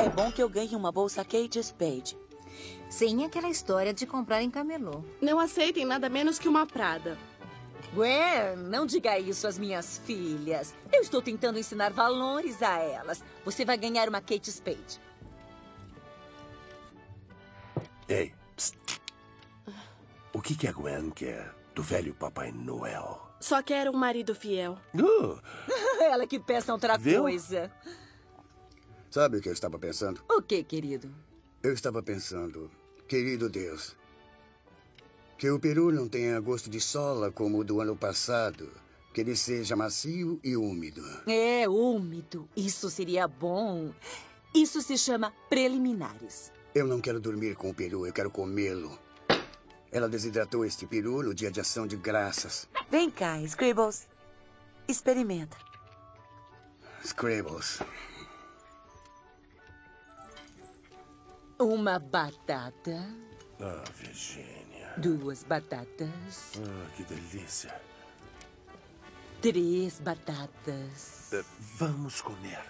É bom que eu ganhe uma bolsa Kate Spade. Sem aquela história de comprar em camelô. Não aceitem nada menos que uma Prada. Gwen, não diga isso às minhas filhas. Eu estou tentando ensinar valores a elas. Você vai ganhar uma Kate Spade. Ei, psst. O que a Gwen quer do velho Papai Noel? Só quero um marido fiel. Ela que peça outra coisa. Sabe o que eu estava pensando? O que, querido? Eu estava pensando, querido Deus, que o peru não tenha gosto de sola como o do ano passado. Que ele seja macio e úmido. É, úmido. Isso seria bom. Isso se chama preliminares. Eu não quero dormir com o peru, eu quero comê-lo. Ela desidratou este peru no dia de ação de graças. Vem cá, Scribbles. Experimenta. Scribbles. Uma batata. Ah, Virgínia. 2 batatas. Ah, que delícia. 3 batatas. Vamos comer.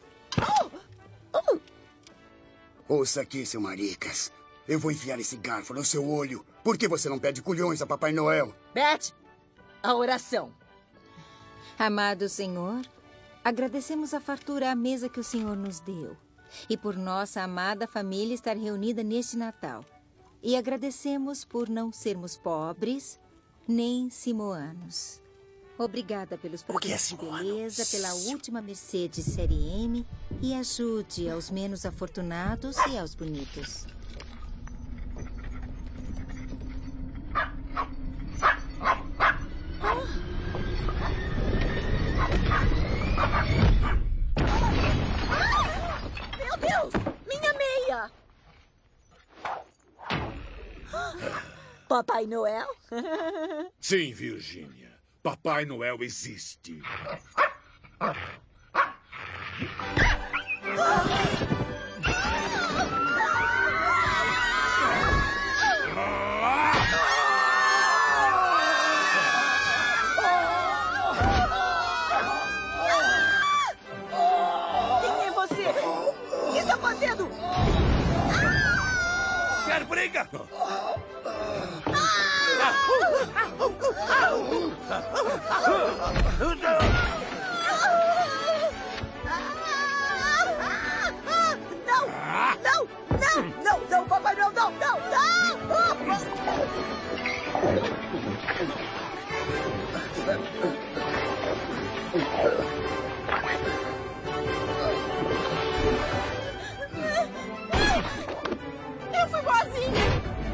Ouça aqui, seu maricas. Eu vou enfiar esse garfo no seu olho. Por que você não pede culhões a Papai Noel? Beth, a oração. Amado Senhor, agradecemos a fartura à mesa que o Senhor nos deu. E por nossa amada família estar reunida neste Natal. E agradecemos por não sermos pobres, nem simoanos. Obrigada pelos produtos de beleza, pela última Mercedes Série M e ajude aos menos afortunados e aos bonitos. Meu Deus! Minha meia! Papai Noel? Sim, Virgínia. Papai Noel existe. Quem é você? O que está fazendo? Quer briga? Não, Papai Noel, não! Eu fui boazinha!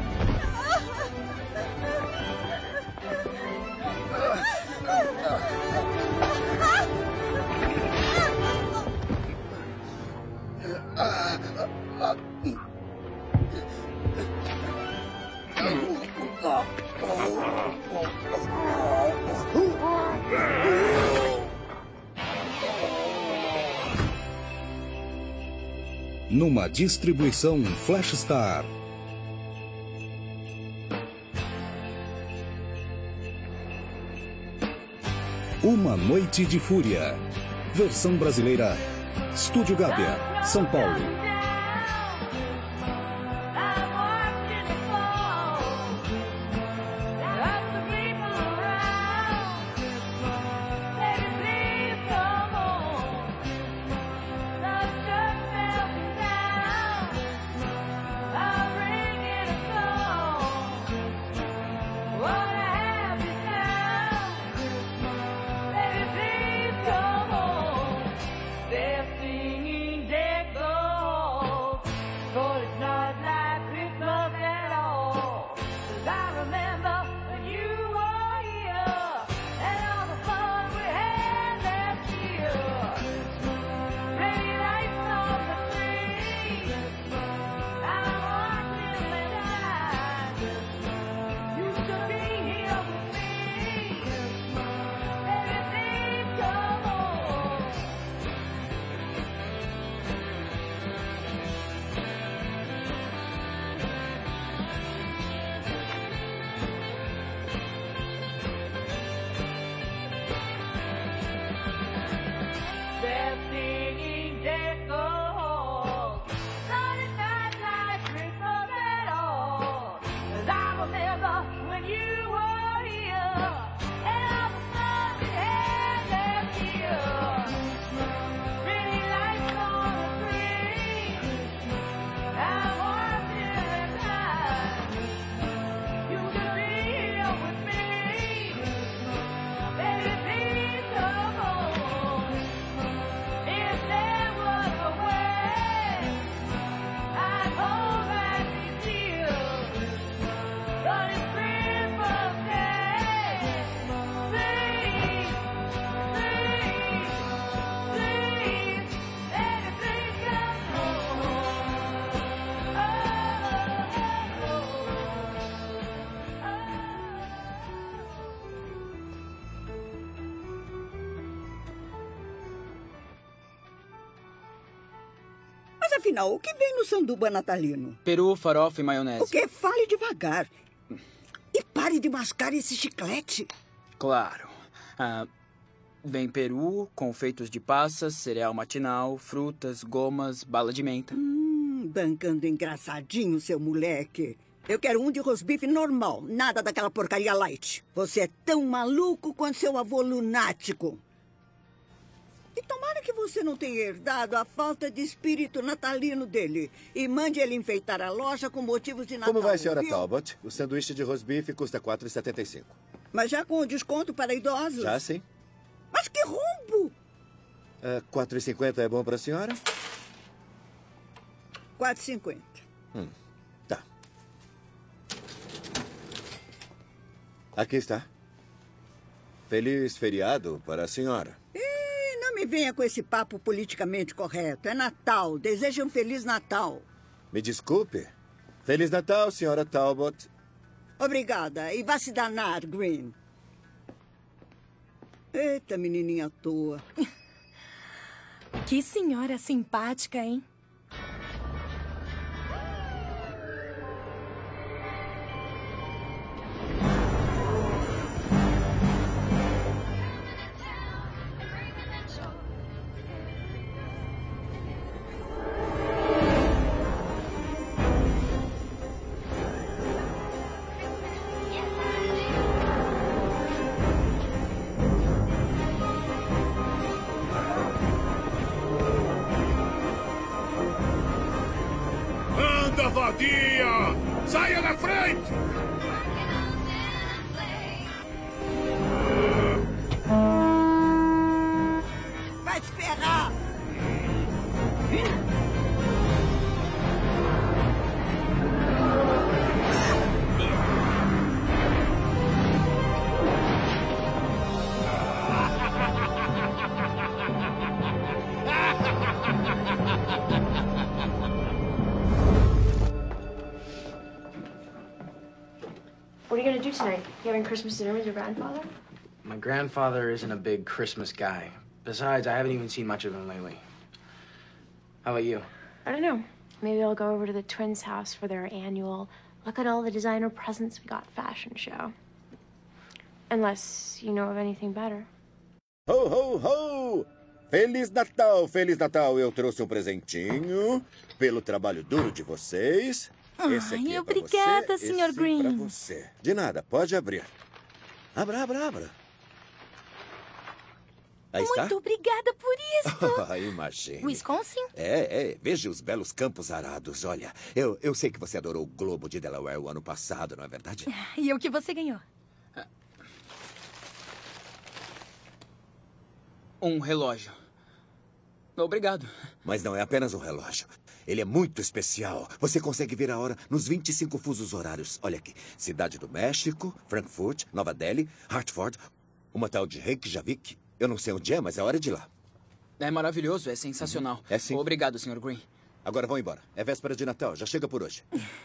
Numa distribuição Flash Star. Uma Noite de Fúria. Versão brasileira. Estúdio Gábia, São Paulo. They're singing Deck the Hall. Afinal, o que vem no sanduba natalino? Peru, farofa e maionese. O quê? Fale devagar. E pare de mascar esse chiclete. Claro. Vem peru, confeitos de passas, cereal matinal, frutas, gomas, bala de menta. Bancando engraçadinho, seu moleque. Eu quero um de rosbife normal, nada daquela porcaria light. Você é tão maluco quanto seu avô lunático. E tomara que você não tenha herdado a falta de espírito natalino dele. E mande ele enfeitar a loja com motivos de Natal. Como vai, senhora viu? Talbot? O sanduíche de rosbife custa R$ 4,75. Mas já com o desconto para idosos? Já, sim. Mas que roubo! R$ 4,50 é bom para a senhora? R$ 4,50. Tá. Aqui está. Feliz feriado para a senhora. Não me venha com esse papo politicamente correto. É Natal. Desejo um Feliz Natal. Me desculpe. Feliz Natal, senhora Talbot. Obrigada. E vá se danar, Green. Eita, menininha à toa. Que senhora simpática, hein? Vadia! Saia da frente! Vai te ferrar! What are you going to do tonight? You having Christmas dinner with your grandfather? My grandfather isn't a big Christmas guy. Besides, I haven't even seen much of him lately. How about you? I don't know. Maybe I'll go over to the twins' house for their annual look at all the designer presents we got fashion show. Unless you know of anything better. Ho, ho, ho! Feliz Natal, Feliz Natal. Eu trouxe um presentinho pelo trabalho duro de vocês. Esse aqui é obrigada, você, Sr. Green. Pra você. De nada, pode abrir. Abra. Aí está? Muito obrigada por isso. Imagine. Wisconsin? Veja os belos campos arados. Olha, eu sei que você adorou o Globo de Delaware o ano passado, não é verdade? E o que você ganhou? Um relógio. Obrigado. Mas não é apenas um relógio. Ele é muito especial. Você consegue ver a hora nos 25 fusos horários. Olha aqui. Cidade do México, Frankfurt, Nova Delhi, Hartford, uma tal de Reykjavik. Eu não sei onde é, mas é hora de ir lá. É maravilhoso, é sensacional. É sim. Obrigado, Sr. Green. Agora vão embora. É véspera de Natal. Já chega por hoje.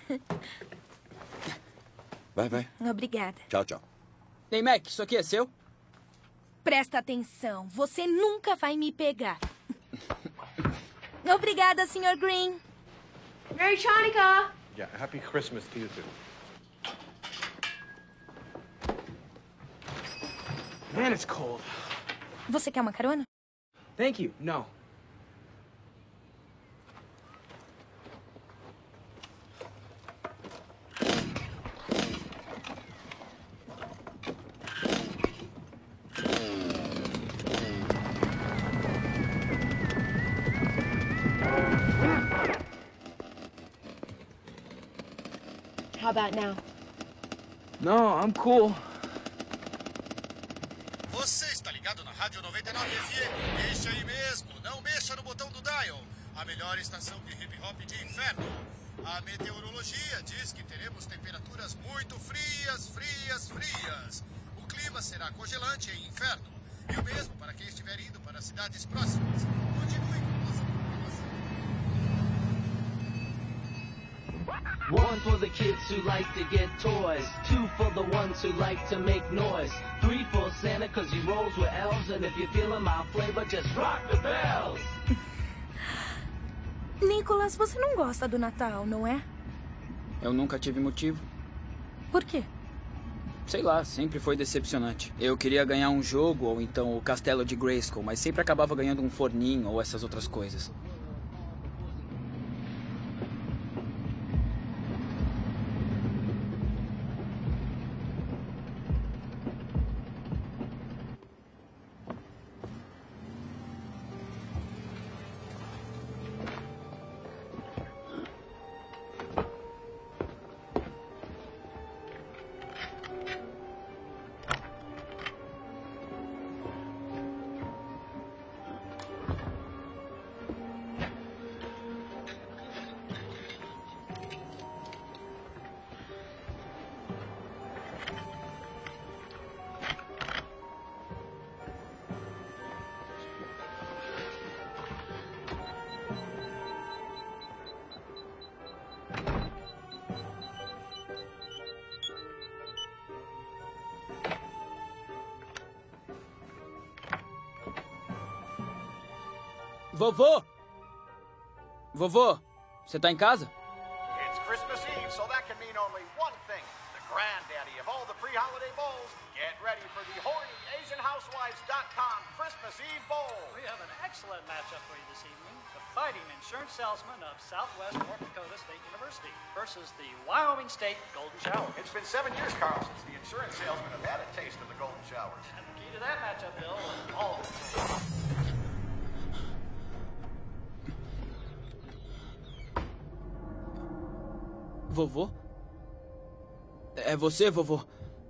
Vai. Obrigada. Tchau. Ei, Mac, isso aqui é seu? Presta atenção. Você nunca vai me pegar. Obrigada, Sr. Green. Merry Chanukah! Yeah, happy Christmas to you too. Man, it's cold. Você quer uma carona? Thank you. No. How about now? No, I'm cool. Você está ligado na Rádio 99 FM. Deixa aí mesmo, não mexa no botão do dial. A melhor estação de hip-hop de inferno. A meteorologia diz que teremos temperaturas muito frias. O clima será congelante em inferno. E o mesmo para quem estiver indo para cidades próximas. Continue com nossa programação. One for the kids who like to get toys. Two for the ones who like to make noise. Three for Santa cause he rolls with elves. And if you're feeling my flavor, just rock the bells. Nicholas, você não gosta do Natal, não é? Eu nunca tive motivo. Por quê? Sei lá, sempre foi decepcionante. Eu queria ganhar um jogo ou então o Castelo de Grayskull, mas sempre acabava ganhando um forninho ou essas outras coisas. Vovô! Vovô, você tá em casa? It's Christmas Eve, so that can mean only one thing. The granddaddy of all the pre-holiday bowls. Get ready for the horny AsianHousewives.com Christmas Eve Bowl. We have an excellent matchup for you this evening. The Fighting Insurance Salesman of Southwest North Dakota State University versus the Wyoming State Golden Shower. It's been 7 years, Carl, since the insurance salesmen have had a taste of the Golden Showers. And the key to that matchup, Bill, is all of it. Vovô? É você, vovô?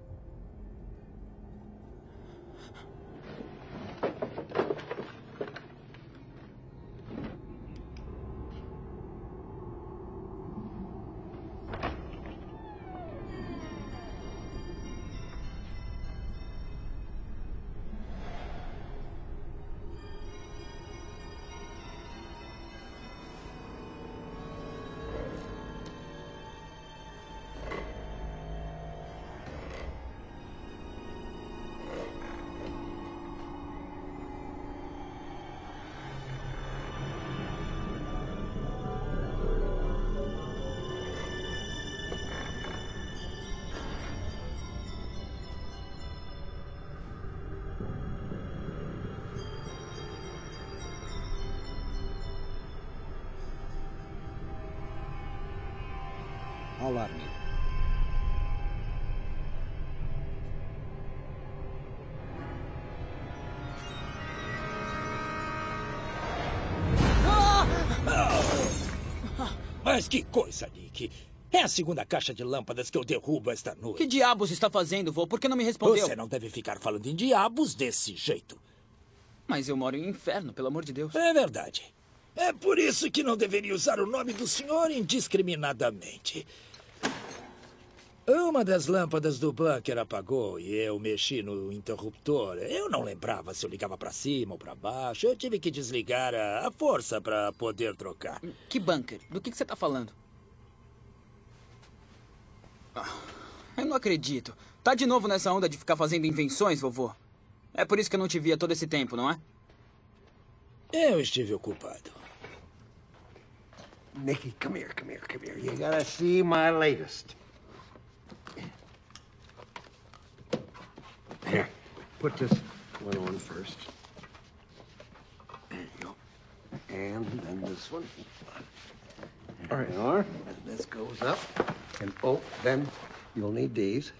Alarme. Mas que coisa, Nick. É a segunda caixa de lâmpadas que eu derrubo esta noite. Que diabos está fazendo, vô? Por que não me respondeu? Você não deve ficar falando em diabos desse jeito. Mas eu moro em um inferno, pelo amor de Deus. É verdade. É por isso que não deveria usar o nome do senhor indiscriminadamente. Uma das lâmpadas do bunker apagou e eu mexi no interruptor. Eu não lembrava se eu ligava para cima ou para baixo. Eu tive que desligar a força para poder trocar. Que bunker? Do que você está falando? Eu não acredito. Tá de novo nessa onda de ficar fazendo invenções, vovô? É por isso que eu não te via todo esse tempo, não é? Eu estive ocupado. Nicky, come here. You gotta see my latest. Here, put this one on first. There you go. And then this one. There you are. And this goes up. And oh, then you'll need these.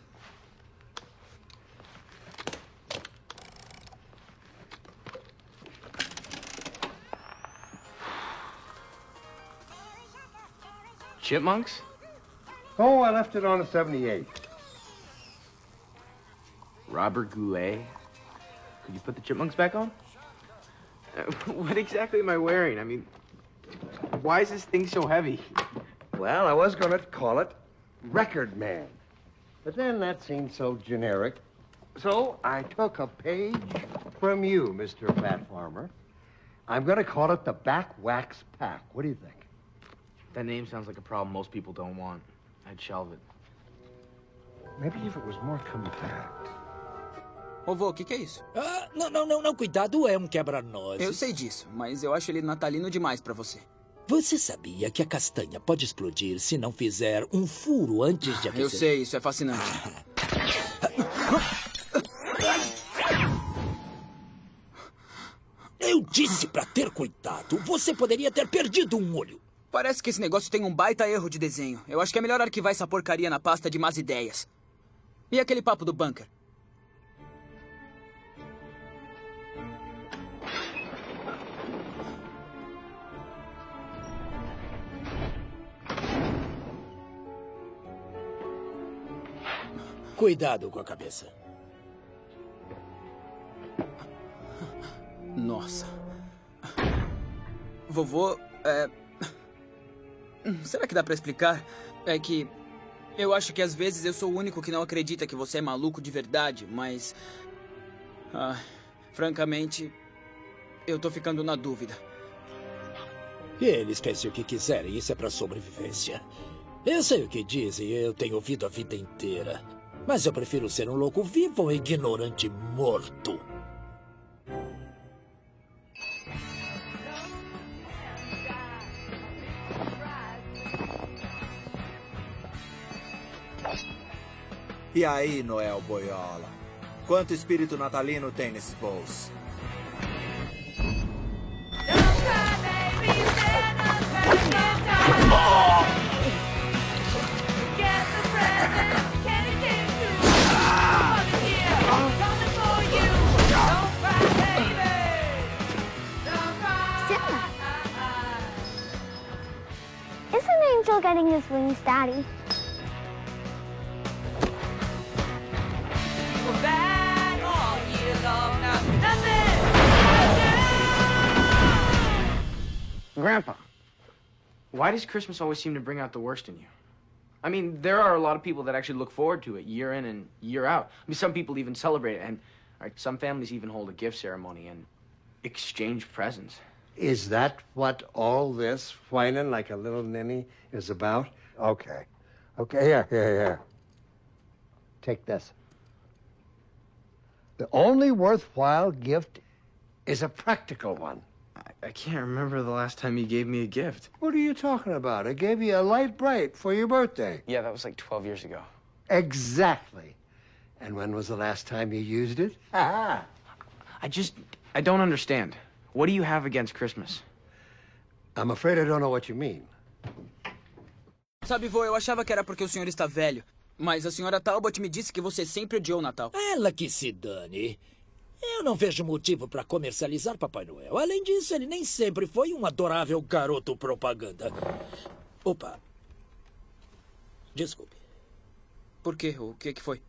Chipmunks? Oh, I left it on a 78. Robert Goulet? Could you put the chipmunks back on? What exactly am I wearing? I mean, why is this thing so heavy? Well, I was going to call it Record Man. But then that seemed so generic. So I took a page from you, Mr. Fat Farmer. I'm going to call it the Back Wax Pack. What do you think? That name sounds like a problem most people don't want. I'd shelve it. Maybe if it was more compact. Vovô, o que é isso? Não, cuidado, é um quebra-nozes. Eu sei disso, mas eu acho ele natalino demais pra você. Você sabia que a castanha pode explodir se não fizer um furo antes de aquecer? Eu sei, isso é fascinante. Eu disse pra ter cuidado. Você poderia ter perdido um olho. Parece que esse negócio tem um baita erro de desenho. Eu acho que é melhor arquivar essa porcaria na pasta de más ideias. E aquele papo do bunker? Cuidado com a cabeça. Nossa. Vovô, será que dá pra explicar? É que eu acho que às vezes eu sou o único que não acredita que você é maluco de verdade, mas... francamente, eu tô ficando na dúvida. E eles pensem o que quiserem, isso é pra sobrevivência. Eu sei o que dizem, eu tenho ouvido a vida inteira. Mas eu prefiro ser um louco vivo ou um ignorante morto. E aí, Noel Boiola? Quanto espírito natalino tem nesse bolso? Is an angel getting his wings, Daddy? We're back all year long now. Nothing! Grandpa, why does Christmas always seem to bring out the worst in you? I mean, there are a lot of people that actually look forward to it year in and year out. I mean, some people even celebrate it, and some families even hold a gift ceremony and exchange presents. Is that what all this whining like a little ninny is about? Okay. Okay, here. Take this. The only worthwhile gift is a practical one. I can't remember the last time you gave me a gift. What are you talking about? I gave you a light bright for your birthday. Yeah, that was like 12 years ago. Exactly. And when was the last time you used it? I don't understand. What do you have against Christmas? I'm afraid I don't know what you mean. Sabe, vô, eu achava que era porque o senhor está velho. Mas a senhora Talbot me disse que você sempre odiou o Natal. Ela que se dane. Eu não vejo motivo para comercializar Papai Noel. Além disso, ele nem sempre foi um adorável garoto propaganda. Opa. Desculpe. Por quê? O que foi?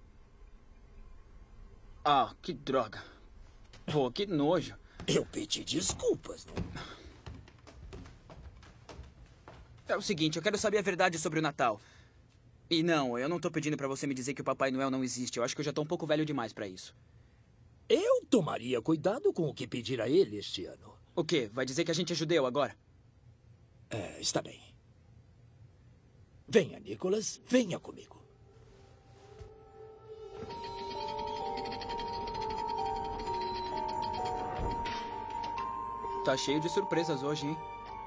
Ah, que droga. Vô, que nojo. Eu pedi desculpas. É o seguinte, eu quero saber a verdade sobre o Natal. E não, eu não tô pedindo pra você me dizer que o Papai Noel não existe. Eu acho que eu já tô um pouco velho demais pra isso. Eu tomaria cuidado com o que pedir a ele este ano. O quê? Vai dizer que a gente é judeu agora? Está bem. Venha, Nicholas. Venha comigo. Tá cheio de surpresas hoje, hein?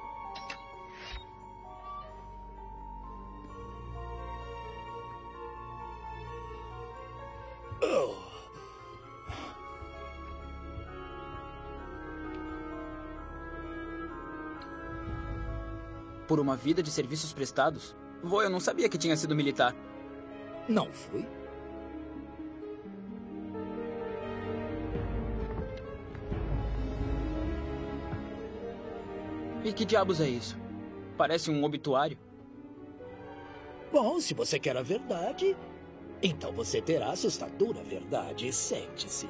Por uma vida de serviços prestados? Vô, eu não sabia que tinha sido militar. Não fui. E que diabos é isso? Parece um obituário. Bom, se você quer a verdade, então você terá a assustadora verdade. Sente-se.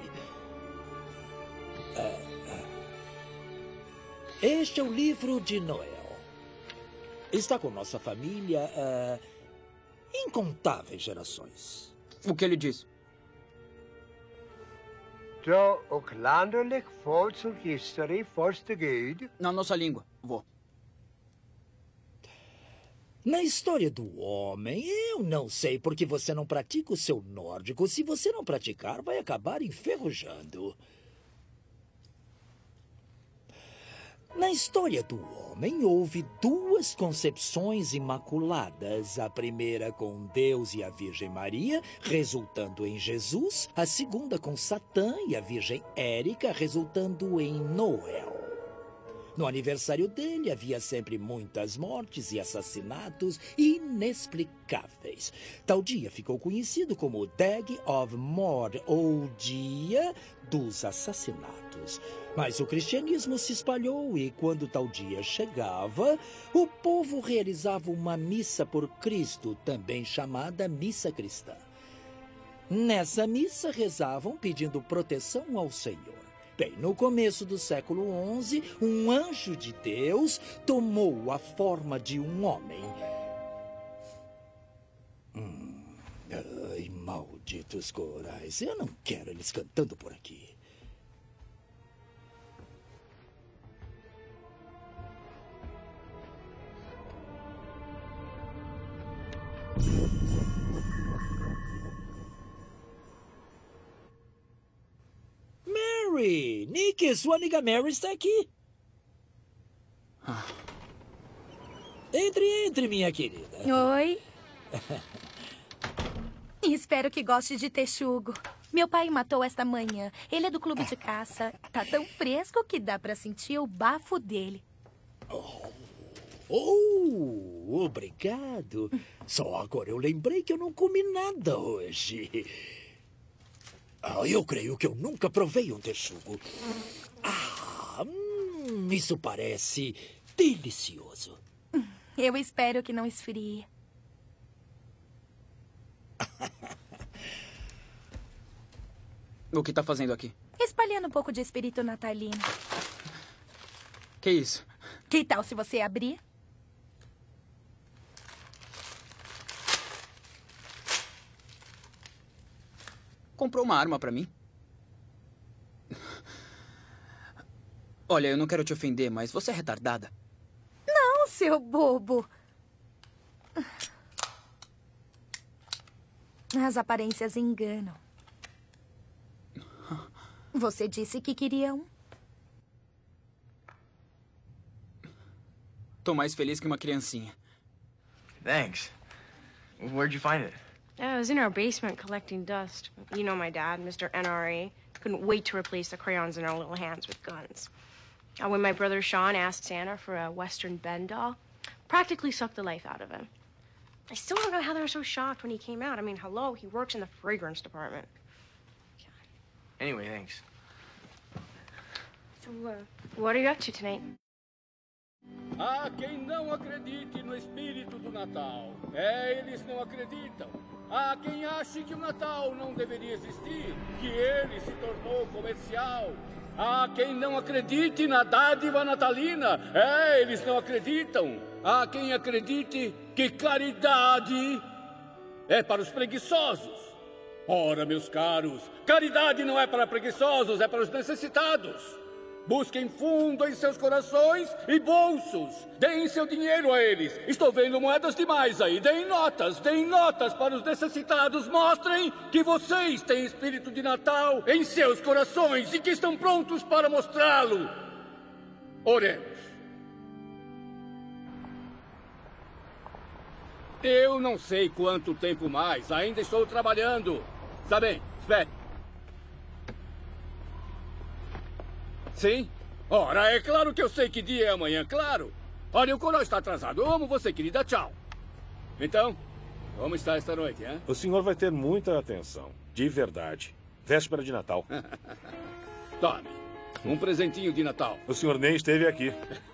Este é o livro de Noel. Está com nossa família incontáveis gerações. O que ele diz? Na nossa língua, vô. Na história do homem, eu não sei porque você não pratica o seu nórdico. Se você não praticar, vai acabar enferrujando. Na história do homem, houve duas concepções imaculadas. A primeira com Deus e a Virgem Maria, resultando em Jesus. A segunda com Satã e a Virgem Érica, resultando em Noel. No aniversário dele, havia sempre muitas mortes e assassinatos inexplicáveis. Tal dia ficou conhecido como Dag of Mord, ou Dia dos Assassinatos. Mas o cristianismo se espalhou e, quando tal dia chegava, o povo realizava uma missa por Cristo, também chamada missa cristã. Nessa missa rezavam pedindo proteção ao Senhor. Bem, no começo do século XI, um anjo de Deus tomou a forma de um homem. Ai, malditos corais. Eu não quero eles cantando por aqui. Mary! Nick, sua amiga Mary está aqui. Entre, minha querida. Oi. Espero que goste de texugo. Meu pai matou esta manhã. Ele é do clube de caça. Tá tão fresco que dá pra sentir o bafo dele. Obrigado. Só agora eu lembrei que eu não comi nada hoje. Eu creio que eu nunca provei um texugo. Isso parece delicioso. Eu espero que não esfrie. O que tá fazendo aqui? Espalhando um pouco de espírito natalino. Que isso? Que tal se você abrir? Comprou uma arma pra mim? Olha, eu não quero te ofender, mas você é retardada. Não, seu bobo. As aparências enganam. Você disse que queria um. Tô mais feliz que uma criancinha. Thanks. Where'd you find it? I was in our basement collecting dust. You know my dad, Mr. NRA. Couldn't wait to replace the crayons in our little hands with guns. When my brother Sean asked Santa for a Western Ben doll, practically sucked the life out of him. I still don't know how they were so shocked when he came out. I mean, hello, he works in the fragrance department. Anyway, thanks. So, what are you up to tonight? Há quem não acredite no espírito do Natal. Eles não acreditam. Há quem ache que o Natal não deveria existir, que ele se tornou comercial. Há quem não acredite na dádiva natalina. Eles não acreditam. Há quem acredite que caridade é para os preguiçosos. Ora, meus caros, caridade não é para preguiçosos, é para os necessitados. Busquem fundo em seus corações e bolsos. Deem seu dinheiro a eles. Estou vendo moedas demais aí. Deem notas para os necessitados. Mostrem que vocês têm espírito de Natal em seus corações e que estão prontos para mostrá-lo. Oremos. Eu não sei quanto tempo mais. Ainda estou trabalhando. Está bem, espere. Sim? Ora, é claro que eu sei que dia é amanhã, claro. Olha, o coral está atrasado. Eu amo você, querida. Tchau. Então, como está esta noite, hein? O senhor vai ter muita atenção. De verdade. Véspera de Natal. Tome. Um presentinho de Natal. O senhor nem esteve aqui.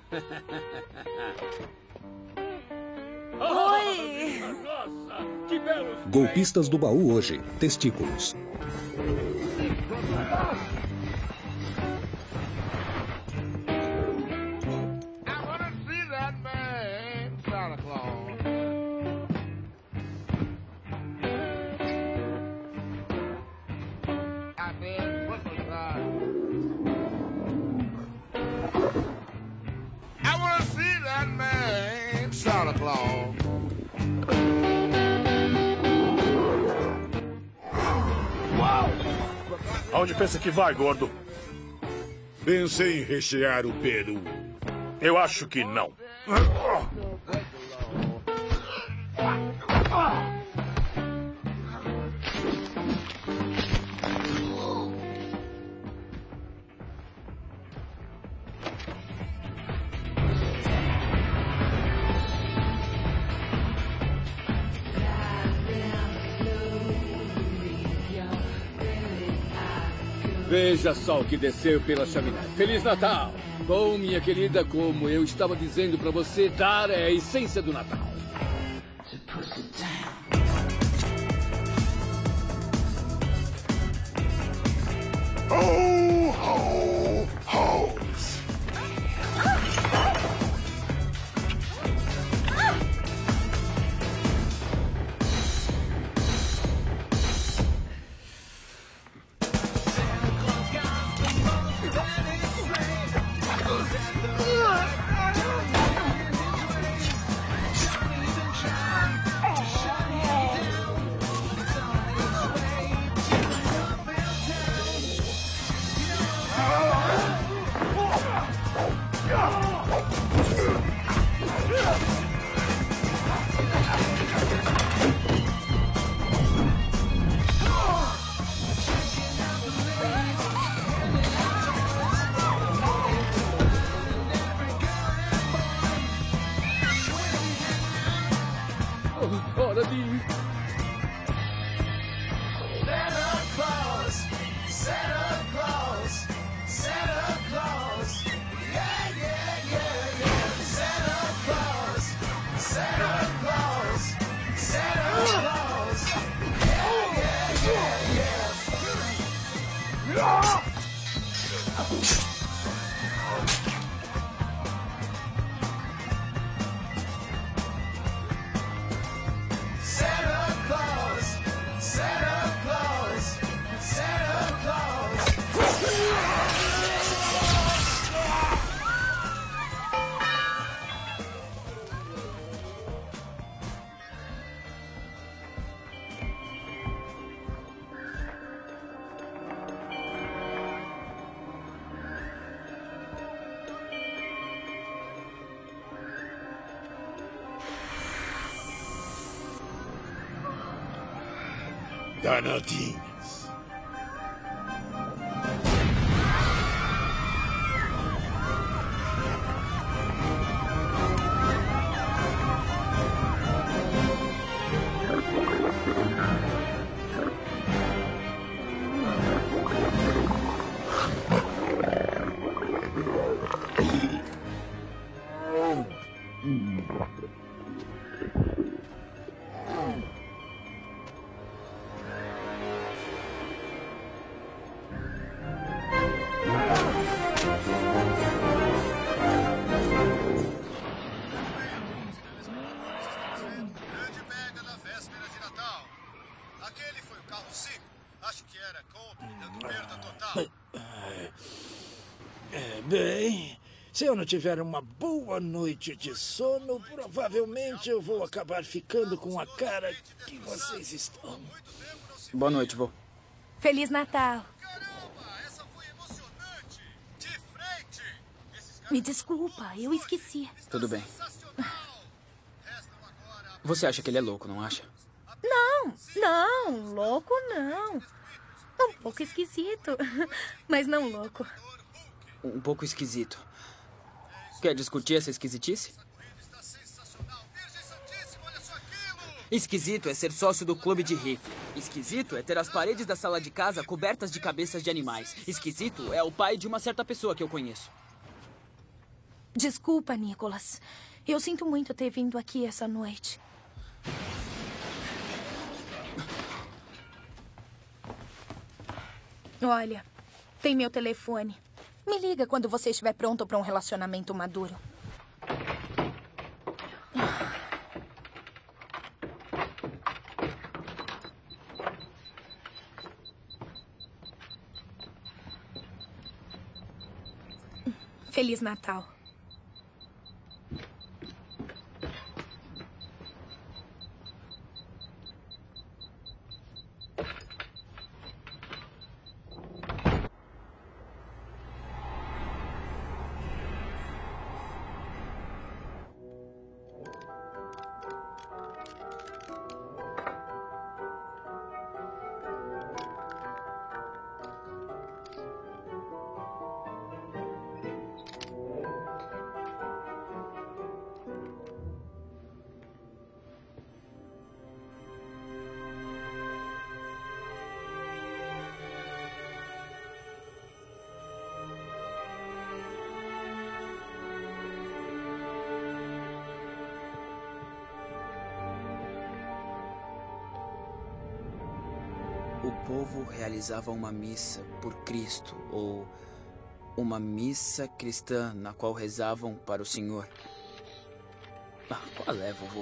Oi! Nossa, que belos... Golpistas do baú hoje. Testículos. Santa Claus. Aonde pensa que vai, gordo? Pensei em rechear o peru. Eu acho que não. Veja só o que desceu pela chaminé. Feliz Natal! Bom, minha querida, como eu estava dizendo para você, dar é a essência do Natal. Ho, ho, ho! Hora de ir. Santa Claus, Santa Claus, Santa Claus, yeah, yeah, yeah, yeah. Santa Claus, Santa Claus, Santa Claus, yeah, yeah, yeah, yeah. Santa Claus, Santa Claus, Santa Claus. Danadinhos. Grande mega da véspera de Natal. Aquele foi o carro 5. Acho que era country, dando perda total. Bem, se eu não tiver uma boa noite de sono, provavelmente eu vou acabar ficando com a cara que vocês estão. Boa noite, vô. Feliz Natal. Me desculpa, eu esqueci. Tudo bem. Você acha que ele é louco, não acha? Não, louco não. Um pouco esquisito, mas não louco. Um pouco esquisito. Quer discutir essa esquisitice? Esquisito é ser sócio do clube de rifle. Esquisito é ter as paredes da sala de casa cobertas de cabeças de animais. Esquisito é o pai de uma certa pessoa que eu conheço. Desculpa, Nicholas. Eu sinto muito ter vindo aqui essa noite. Olha, tem meu telefone. Me liga quando você estiver pronto para um relacionamento maduro. Feliz Natal. o povo realizava uma missa por Cristo, ou uma missa cristã na qual rezavam para o Senhor. Ah, qual é, vovô?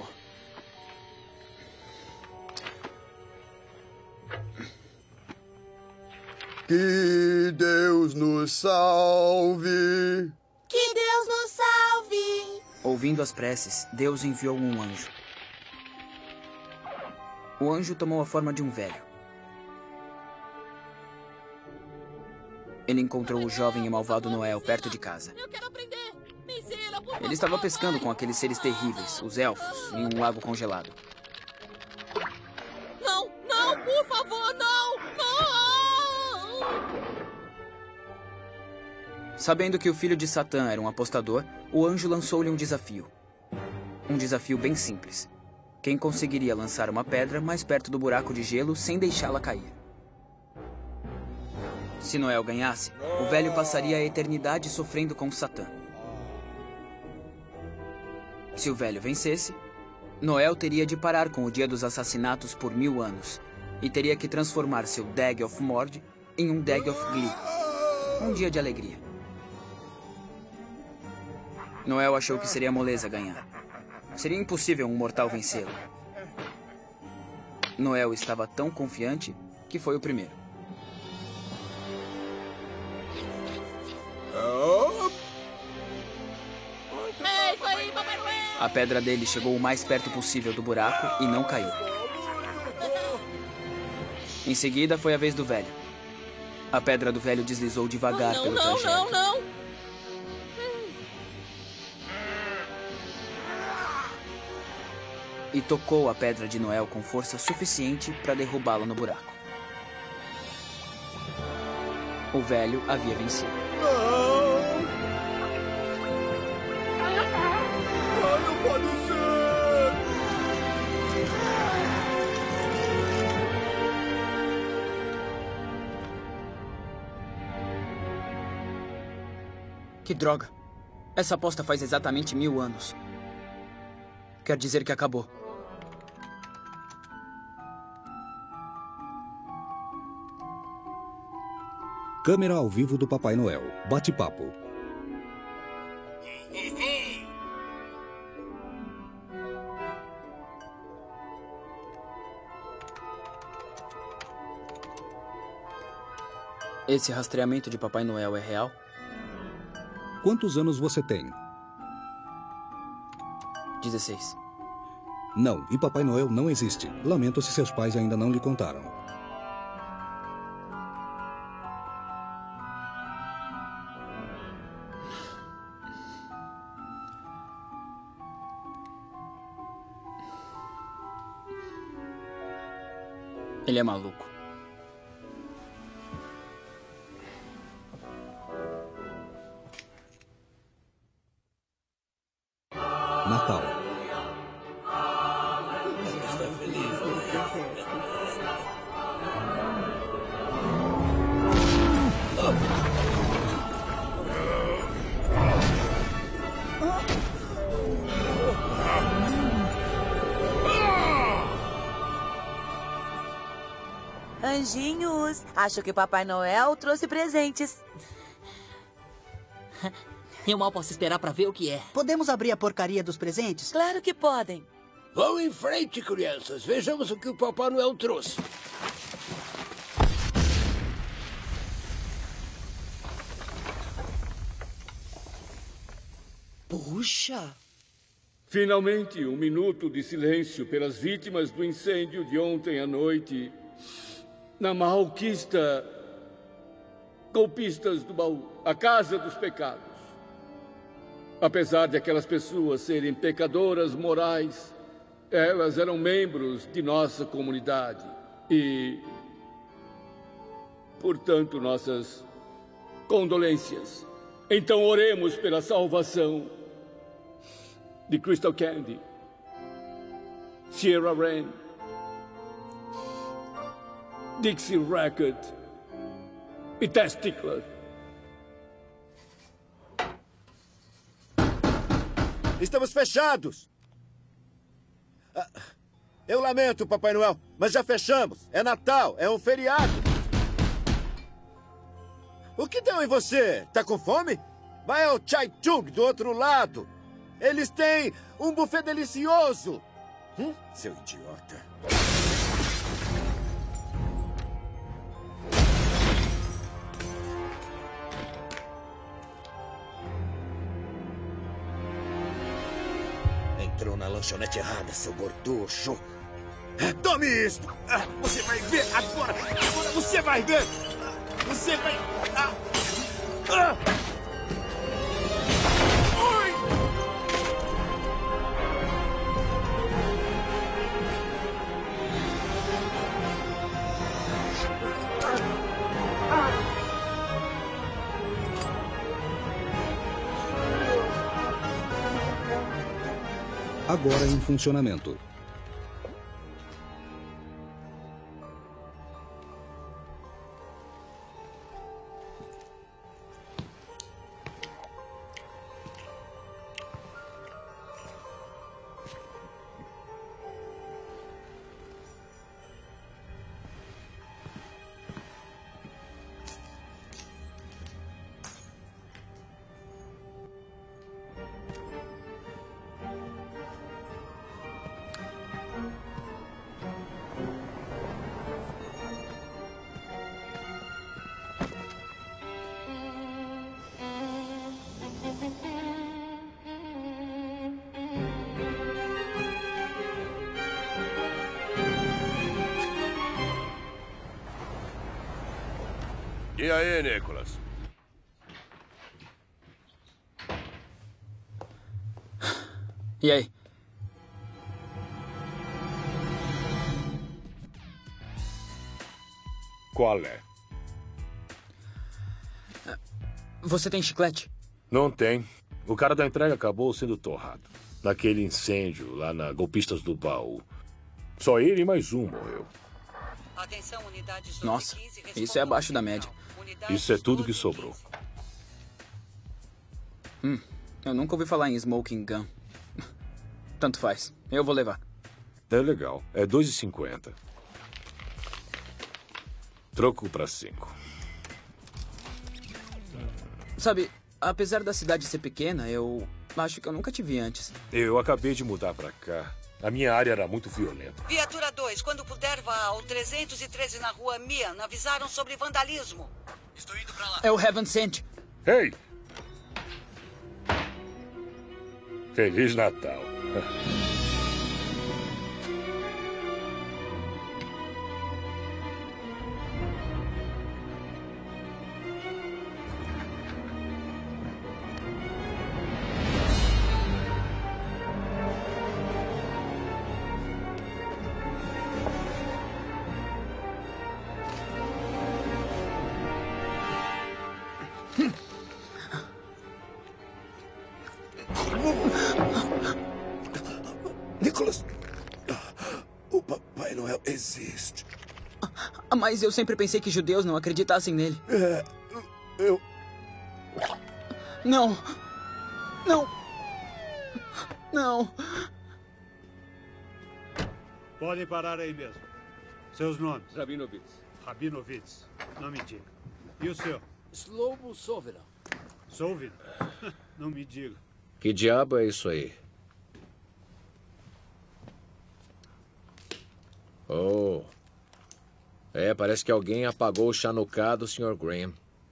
Que Deus nos salve! Que Deus nos salve! Ouvindo as preces, Deus enviou um anjo. O anjo tomou a forma de um velho. Ele encontrou o jovem e malvado Noel perto de casa. Ele estava pescando com aqueles seres terríveis, os elfos, em um lago congelado. Não, não, por favor, não! Não! Sabendo que o filho de Satã era um apostador, o anjo lançou-lhe um desafio. Um desafio bem simples. Quem conseguiria lançar uma pedra mais perto do buraco de gelo sem deixá-la cair? Se Noel ganhasse, o velho passaria a eternidade sofrendo com Satã. Se o velho vencesse, Noel teria de parar com o dia dos assassinatos por 1000 anos e teria que transformar seu Dag of Mord em um Dag of Glee. Um dia de alegria. Noel achou que seria moleza ganhar. Seria impossível um mortal vencê-lo. Noel estava tão confiante que foi o primeiro. É isso aí, Papai Noel! A pedra dele chegou o mais perto possível do buraco e não caiu. Em seguida, foi a vez do velho. A pedra do velho deslizou devagar pelo trajeto. Não! E tocou a pedra de Noel com força suficiente para derrubá-la no buraco. O velho havia vencido. Não pode ser! Que droga! Essa aposta faz exatamente 1000 anos. Quer dizer que acabou. Câmera ao vivo do Papai Noel. Bate-papo. Esse rastreamento de Papai Noel é real? Quantos anos você tem? 16. Não, e Papai Noel não existe. Lamento se seus pais ainda não lhe contaram. Ele é maluco. Natal. Anjinhos, acho que Papai Noel trouxe presentes. Eu mal posso esperar pra ver o que é. Podemos abrir a porcaria dos presentes? Claro que podem. Vão em frente, crianças. Vejamos o que o Papai Noel trouxe. Puxa! Finalmente, um minuto de silêncio pelas vítimas do incêndio de ontem à noite na malquista Golpistas do Baú, a Casa dos Pecados. Apesar de aquelas pessoas serem pecadoras morais, elas eram membros de nossa comunidade e, portanto, nossas condolências. Então oremos pela salvação de Crystal Candy, Sierra Wren, Dixie Racket e Testickler. Estamos fechados! Eu lamento, Papai Noel, mas já fechamos. É Natal, é um feriado. O que deu em você? Tá com fome? Vai ao Chai Chung do outro lado. Eles têm um buffet delicioso. Seu idiota. Entrou na lanchonete errada, seu gorducho. Tome isto! Você vai ver agora! Agora você vai ver! Você vai... Agora em funcionamento. E aí, Nicholas? E aí? Qual é? Você tem chiclete? Não tem. O cara da entrega acabou sendo torrado. Naquele incêndio lá na Golpistas do Baú. Só ele e mais um morreu. Atenção, unidades Nossa, isso é abaixo da média. Isso é tudo que sobrou. Eu nunca ouvi falar em smoking gun. Tanto faz. Eu vou levar. É legal. É 2,50. Troco pra 5. Sabe, apesar da cidade ser pequena, eu acho que eu nunca te vi antes. Eu acabei de mudar pra cá. A minha área era muito violenta. Viatura 2, quando puder, vá ao 313 na rua Mian. Avisaram sobre vandalismo. Estou indo pra lá. É o Heaven Sent. Ei! Feliz Natal. Nicholas, o Papai Noel existe. Mas eu sempre pensei que judeus não acreditassem nele. Eu... Não. Não. Não. Podem parar aí mesmo. Seus nomes? Rabinovitz. Rabinovitz. Não me diga. E o seu? Slobo Sovina. Sovina? Não me diga. Que diabo é isso aí? Oh. Parece que alguém apagou o chanucá do Sr. Graham.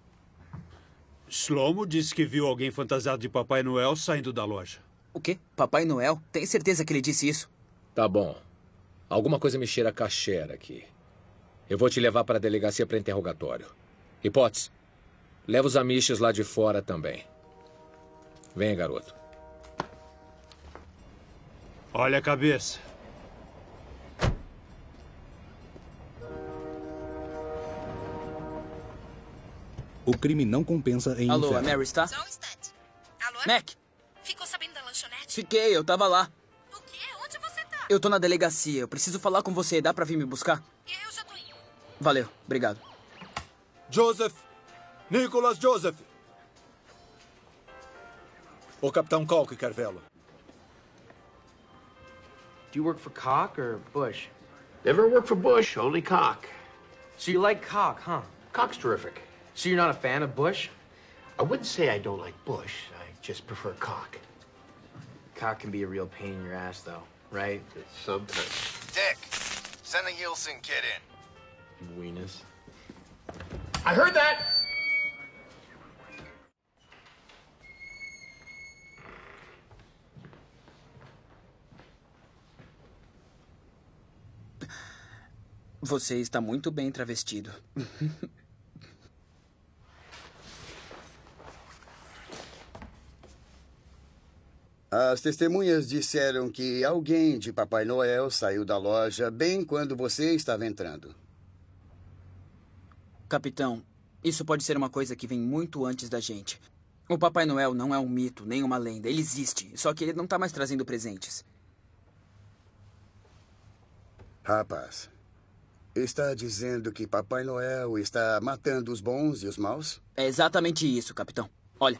Shlomo disse que viu alguém fantasiado de Papai Noel saindo da loja. O quê? Papai Noel? Tem certeza que ele disse isso? Tá bom. Alguma coisa me cheira caché aqui. Eu vou te levar para a delegacia para interrogatório. Hipótese, leva os amiches lá de fora também. Vem, garoto. Olha a cabeça. O crime não compensa em Alô, inferno. a Mary está? Só um instante. Alô? Mac? Ficou sabendo da lanchonete? Fiquei, eu tava lá. O quê? Onde você tá? Eu tô na delegacia, eu preciso falar com você. Dá pra vir me buscar? Eu já tô indo. Valeu, obrigado. Joseph! Nicholas Joseph! O Capitão Calk quer vê-lo. Do you work for Cock or Bush? Never worked for Bush, only Cock. So you like Cock, huh? Cock's terrific. So you're not a fan of Bush? I wouldn't say I don't like Bush. I just prefer Cock. Cock can be a real pain in your ass, though, right? Sometimes. Dick, send the Yeltsin kid in. Weenus. I heard that! Você está muito bem travestido. As testemunhas disseram que alguém de Papai Noel saiu da loja bem quando você estava entrando. Capitão, isso pode ser uma coisa que vem muito antes da gente. O Papai Noel não é um mito, nem uma lenda. Ele existe, só que ele não está mais trazendo presentes. Rapaz, está dizendo que Papai Noel está matando os bons e os maus? É exatamente isso, capitão. Olha.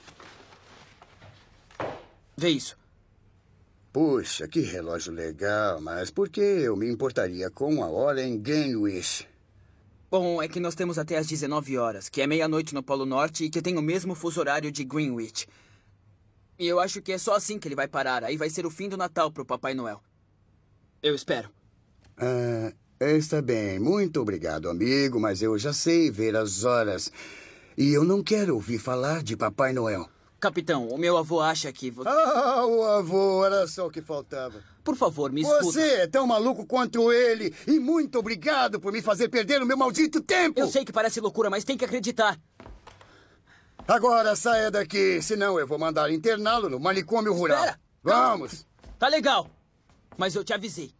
Vê isso. Puxa, que relógio legal, mas por que eu me importaria com a hora em Greenwich? Bom, é que nós temos até às 19 horas, que é meia-noite no Polo Norte e que tem o mesmo fuso horário de Greenwich. E eu acho que é só assim que ele vai parar. Aí vai ser o fim do Natal pro Papai Noel. Eu espero. Está bem. Muito obrigado, amigo, mas eu já sei ver as horas. E eu não quero ouvir falar de Papai Noel. Capitão, o meu avô acha que... Ah, o avô, era só o que faltava. Por favor, me escuta. Você é tão maluco quanto ele. E muito obrigado por me fazer perder o meu maldito tempo. Eu sei que parece loucura, mas tem que acreditar. Agora saia daqui, senão eu vou mandar interná-lo no manicômio rural. Espera. Vamos. Tá legal, mas eu te avisei.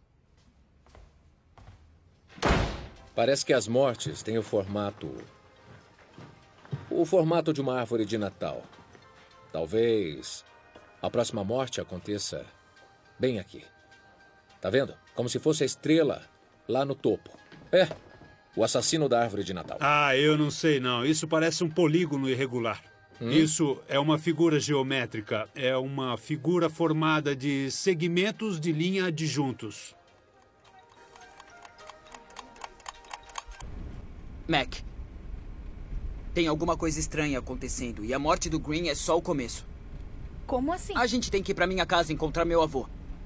Parece que as mortes têm o formato de uma árvore de Natal. Talvez a próxima morte aconteça bem aqui. Tá vendo? Como se fosse a estrela lá no topo. É, o assassino da árvore de Natal. Ah, eu não sei não. Isso parece um polígono irregular. Isso é uma figura geométrica. É uma figura formada de segmentos de linha adjuntos. Mac, tem alguma coisa estranha acontecendo e a morte do Green é só o começo. Como assim? A gente tem que ir pra minha casa encontrar meu avô.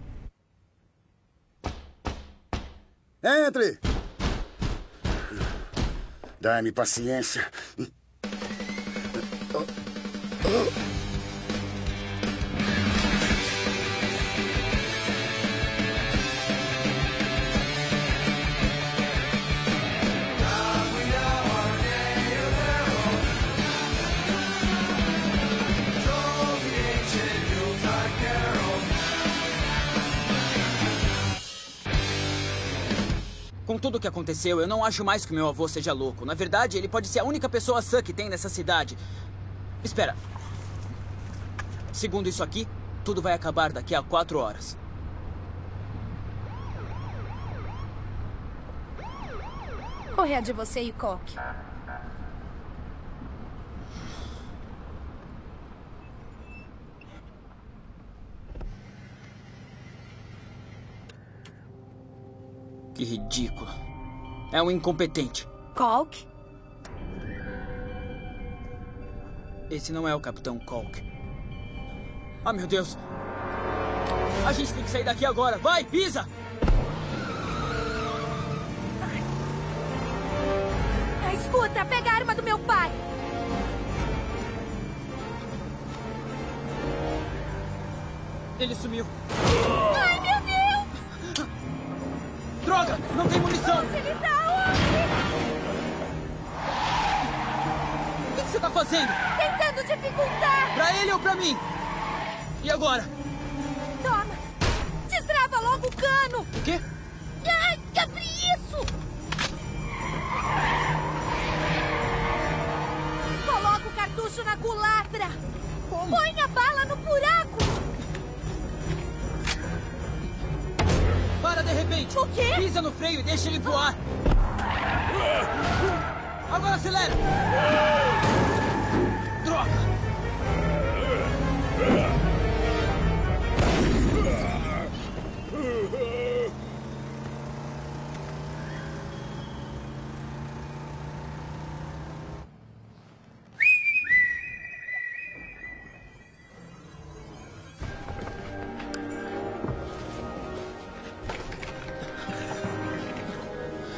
Entre! Dá-me paciência. Com tudo o que aconteceu, eu não acho mais que meu avô seja louco. Na verdade, ele pode ser a única pessoa sã que tem nessa cidade. Espera. Segundo isso aqui, tudo vai acabar daqui a 4 horas. Correr de você e Cock. Que ridículo. É um incompetente. Cock? Esse não é o Capitão Cock. Ah, meu Deus. A gente tem que sair daqui agora. Vai, pisa! Escuta, pega a arma do meu pai. Ele sumiu. Ai, meu Deus! Droga! Não tem munição! Ele tá onde? O que você tá fazendo? Tentando dificultar! Pra ele ou pra mim? E agora? Toma! Destrava logo o cano! O quê? Ai, abre isso! Coloca o cartucho na culatra! Como? Põe a bala no buraco! Para de repente! O quê? Pisa no freio e deixa ele voar! Agora acelera! Droga!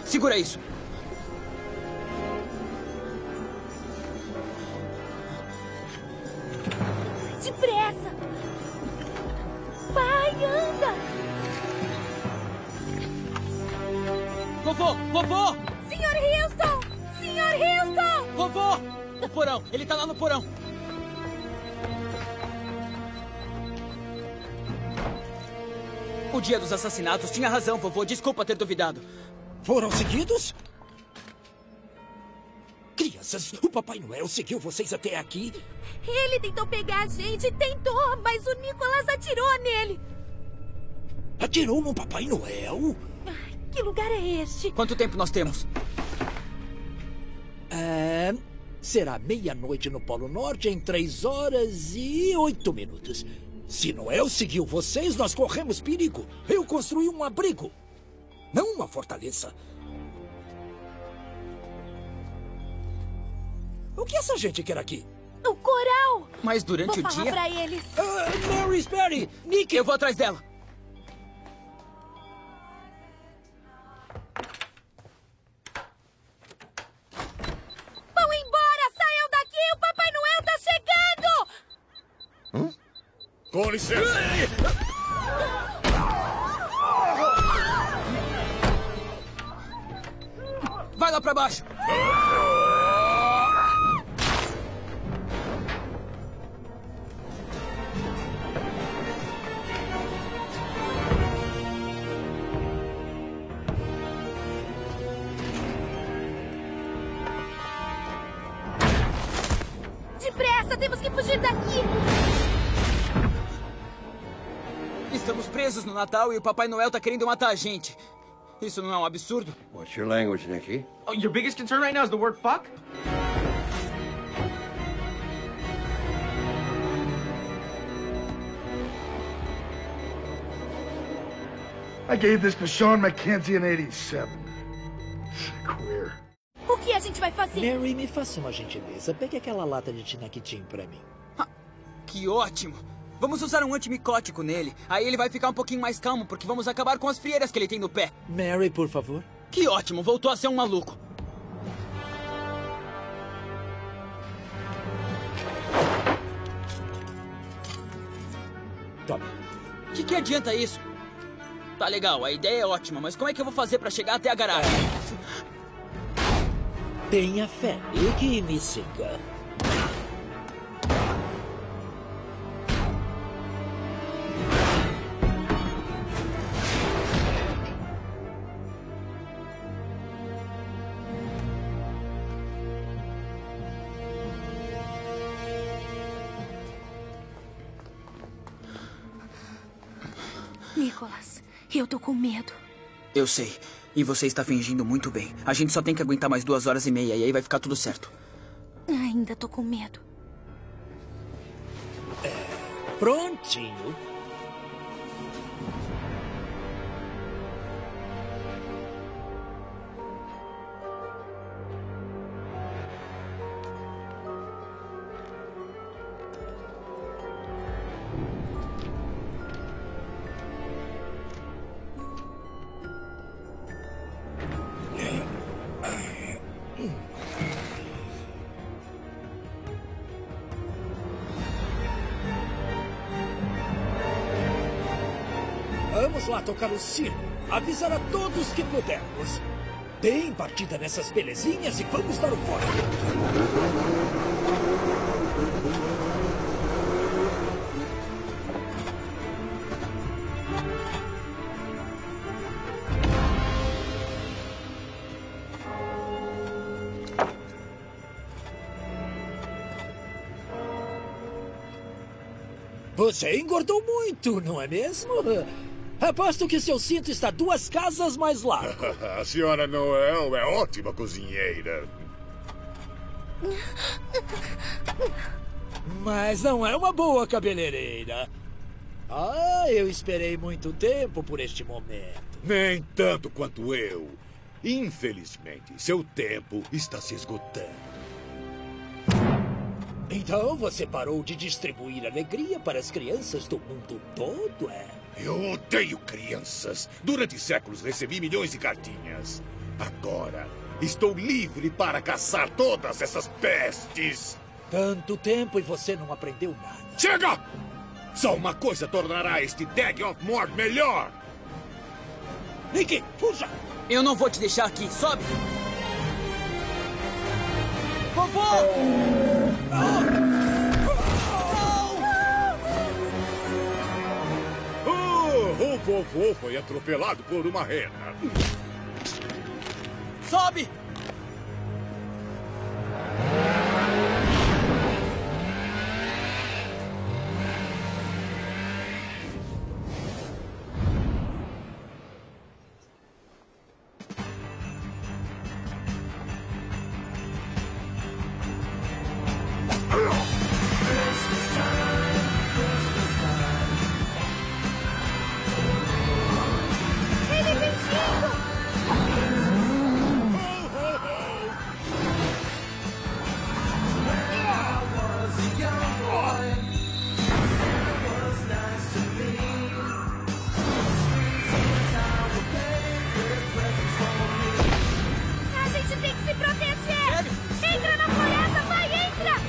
Segura isso. Depressa! Vai, anda! Vovô! Vovô! Senhor Houston! Senhor Houston! Vovô! O porão! Ele tá lá no porão! O dia dos assassinatos tinha razão, vovô. Desculpa ter duvidado. Foram seguidos? Crianças, o Papai Noel seguiu vocês até aqui? Ele tentou pegar a gente, tentou, mas o Nicholas atirou nele. Atirou no Papai Noel? Que lugar é este? Quanto tempo nós temos? Será meia-noite no Polo Norte em 3 horas e 8 minutos. Se Noel seguiu vocês, nós corremos perigo. Eu construí um abrigo, não uma fortaleza. O que essa gente quer aqui? O coral! Mas durante o dia... Vou falar pra eles. Mary Sperry! Nick! Eu vou atrás dela. Vão embora! Saiam daqui! O Papai Noel tá chegando! Com licença! Vai lá pra baixo! Depressa! Temos que fugir daqui! Estamos presos no Natal e o Papai Noel tá querendo matar a gente. Isso não é um absurdo? What's your language, Nicky? Oh, your biggest concern right now is the word fuck? I gave this to Sean McKenzie in 87. Queer. O que a gente vai fazer? Mary, me faça uma gentileza. Pegue aquela lata de Tinaquitim pra mim. Que ótimo! Vamos usar um antimicótico nele. Aí ele vai ficar um pouquinho mais calmo, porque vamos acabar com as frieiras que ele tem no pé. Mary, por favor. Que ótimo! Voltou a ser um maluco. Toma. Que adianta isso? Tá legal, a ideia é ótima, mas como é que eu vou fazer pra chegar até a garagem? Tenha fé e que me siga. Nicholas, eu tô com medo. Eu sei. E você está fingindo muito bem. A gente só tem que aguentar mais 2 horas e meia e aí vai ficar tudo certo. Ainda tô com medo. Prontinho. Vamos lá tocar o sino. Avisar a todos que pudermos. Deem partida nessas belezinhas e vamos dar o fora. Você engordou muito, não é mesmo? Aposto que seu cinto está 2 casas mais largo. A senhora Noel é ótima cozinheira. Mas não é uma boa cabeleireira. Eu esperei muito tempo por este momento. Nem tanto quanto eu. Infelizmente, seu tempo está se esgotando. Então você parou de distribuir alegria para as crianças do mundo todo, é? Eu odeio crianças. Durante séculos recebi milhões de cartinhas. Agora, estou livre para caçar todas essas pestes. Tanto tempo e você não aprendeu nada. Chega! Só uma coisa tornará este Dag of Mord melhor. Nick, fuja! Eu não vou te deixar aqui. Sobe! Vovô! O vovô foi atropelado por uma rena. Sobe! A gente tem que se proteger! Entra na floresta, vai, entra!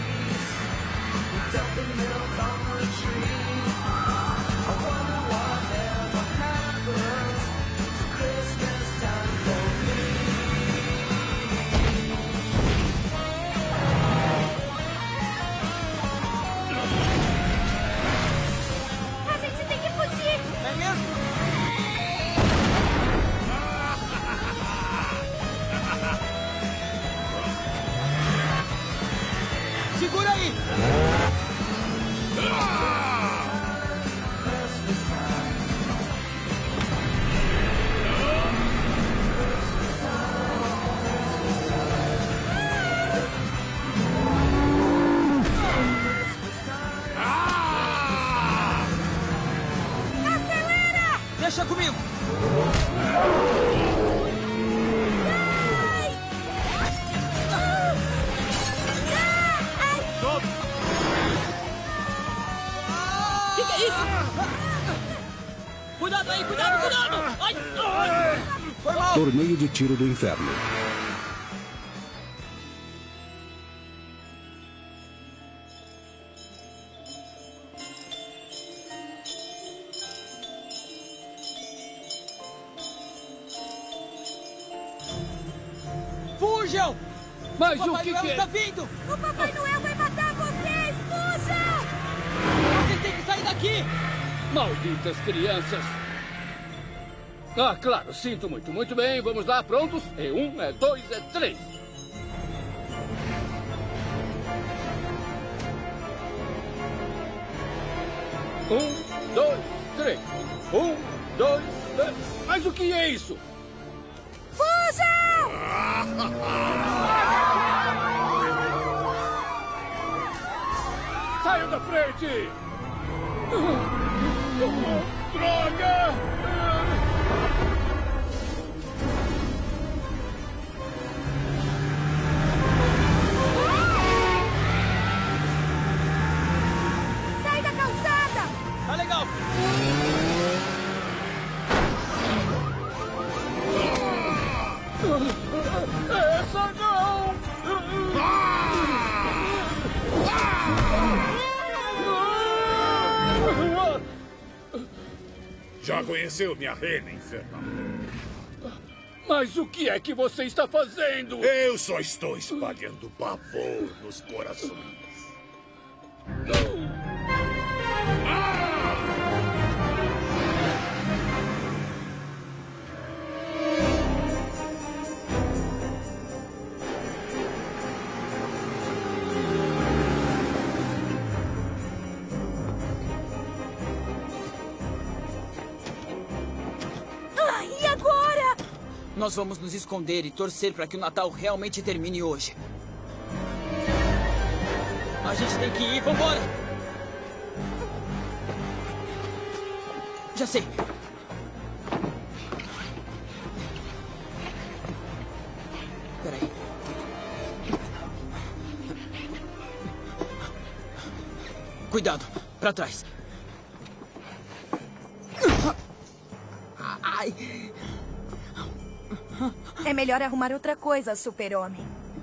A gente tem que fugir! É mesmo? Segura aí! Acelera! Deixa comigo! Que é isso? Cuidado aí, cuidado, cuidado! Ai! Foi mal! Torneio de tiro do inferno. Fujam! Mas Papai o que Noel é? está vindo! O Papai Noel vai matar vocês! Fujam! Vocês têm que sair daqui! Malditas crianças! Ah, claro, sinto muito. Muito bem, vamos lá, prontos? É 1, é 2, é 3. Um, dois, três. 1, 2, 3. Mas o que é isso? Fujam! Saiam da frente! Droga! Sai da calçada! Tá legal! Essa não! Já conheceu minha rena infernal? Mas o que é que você está fazendo? Eu só estou espalhando pavor nos corações. Ah, e agora? Nós vamos nos esconder e torcer para que o Natal realmente termine hoje. A gente tem que ir, vambora! Já sei. Peraí. Cuidado, pra trás. Ai. É melhor arrumar outra coisa, Super-Homem.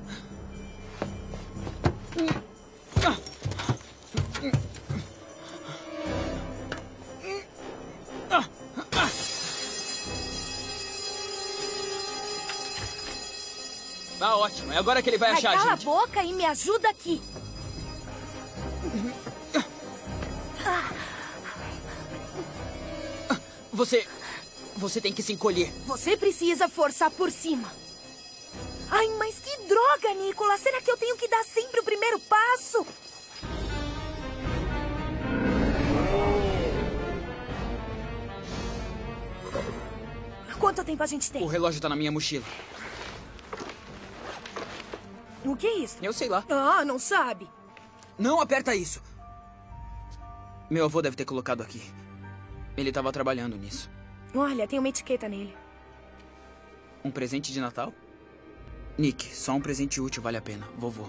Tá ótimo. É agora que ele vai achar a Cala gente. a boca e me ajuda aqui. Você tem que se encolher. Você precisa forçar por cima. Ai, mas que droga, Nicolas. Será que eu tenho que dar sempre o primeiro passo? Quanto tempo a gente tem? O relógio tá na minha mochila. O que é isso? Eu sei lá. Ah, não sabe. Não aperta isso. Meu avô deve ter colocado aqui. Ele estava trabalhando nisso. Olha, tem uma etiqueta nele. Um presente de Natal? Nick, só um presente útil vale a pena, vovô.